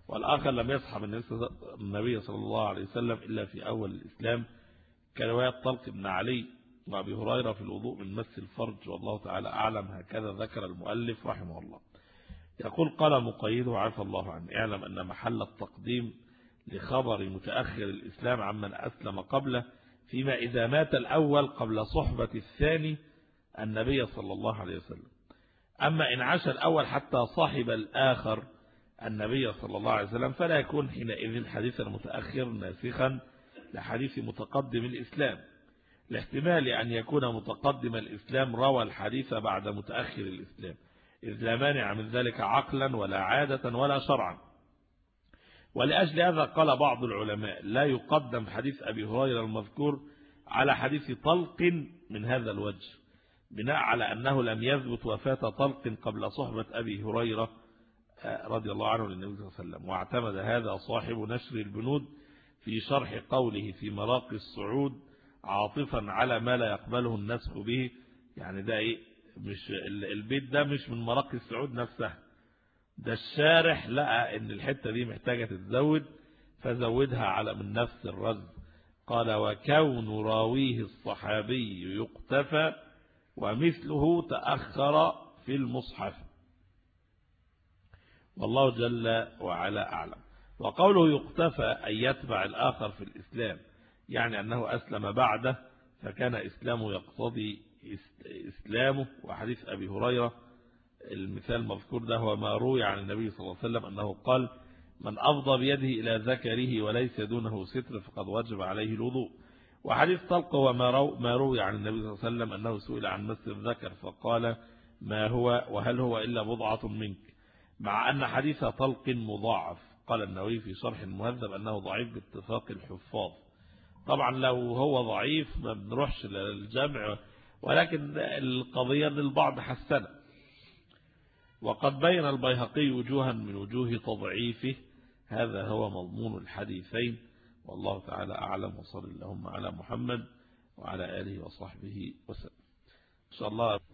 والآخر لم يصحب النبي صلى الله عليه وسلم إلا في أول الإسلام، كرواية طلق بن علي وأبي هريرة في الوضوء من مس الفرج، والله تعالى أعلم. هكذا ذكر المؤلف رحمه الله. يقول قال مقيد عفى الله عنه: اعلم أن محل التقديم لخبر متأخر الإسلام عمن أسلم قبله، فيما إذا مات الأول قبل صحبة الثاني النبي صلى الله عليه وسلم. أما إن عاش الأول حتى صاحب الآخر النبي صلى الله عليه وسلم فلا يكون حينئذ حديث المتأخر ناسخا لحديث متقدم الإسلام، لاحتمال أن يكون متقدم الإسلام روى الحديث بعد متأخر الإسلام، إذ لا مانع من ذلك عقلا ولا عادة ولا شرعا. ولأجل هذا قال بعض العلماء: لا يقدم حديث أبي هريرة المذكور على حديث طلق من هذا الوجه، بناء على أنه لم يثبت وفاة طلق قبل صحبة أبي هريرة رضي الله عنه للنبي صلى الله عليه وسلم. واعتمد هذا صاحب نشر البنود في شرح قوله في مراقي الصعود عاطفا على ما لا يقبله النسخ به. يعني ده إيه؟ مش البيت ده مش من مراقي الصعود نفسها، ده الشارح لقى ان الحتة دي محتاجة تتزود فزودها على من نفس الرز. قال: وكون راويه الصحابي يقتفى ومثله تأخر في المصحف، والله جل وعلا أعلم. وقوله يقتفى أن يتبع الآخر في الإسلام، يعني أنه أسلم بعده فكان إسلامه يقتضي إسلامه. وحديث أبي هريرة المثال المذكور ده هو ما روي عن النبي صلى الله عليه وسلم أنه قال: من أفضى بيده إلى ذكره وليس دونه ستر فقد وجب عليه الوضوء. وحديث طلق هو ما روي عن النبي صلى الله عليه وسلم أنه سئل عن مس الذكر فقال: ما هو وهل هو إلا بضعة منك، مع أن حديث طلق مضاعف. قال النووي في شرح المهذب أنه ضعيف باتفاق الحفاظ. طبعا لو هو ضعيف ما بنروحش للجمع، ولكن القضية أن البعض حسنه. وقد بين البيهقي وجوها من وجوه تضعيفه، هذا هو مضمون الحديثين، والله تعالى أعلم. وصلى اللهم على محمد وعلى آله وصحبه وسلم. إن شاء الله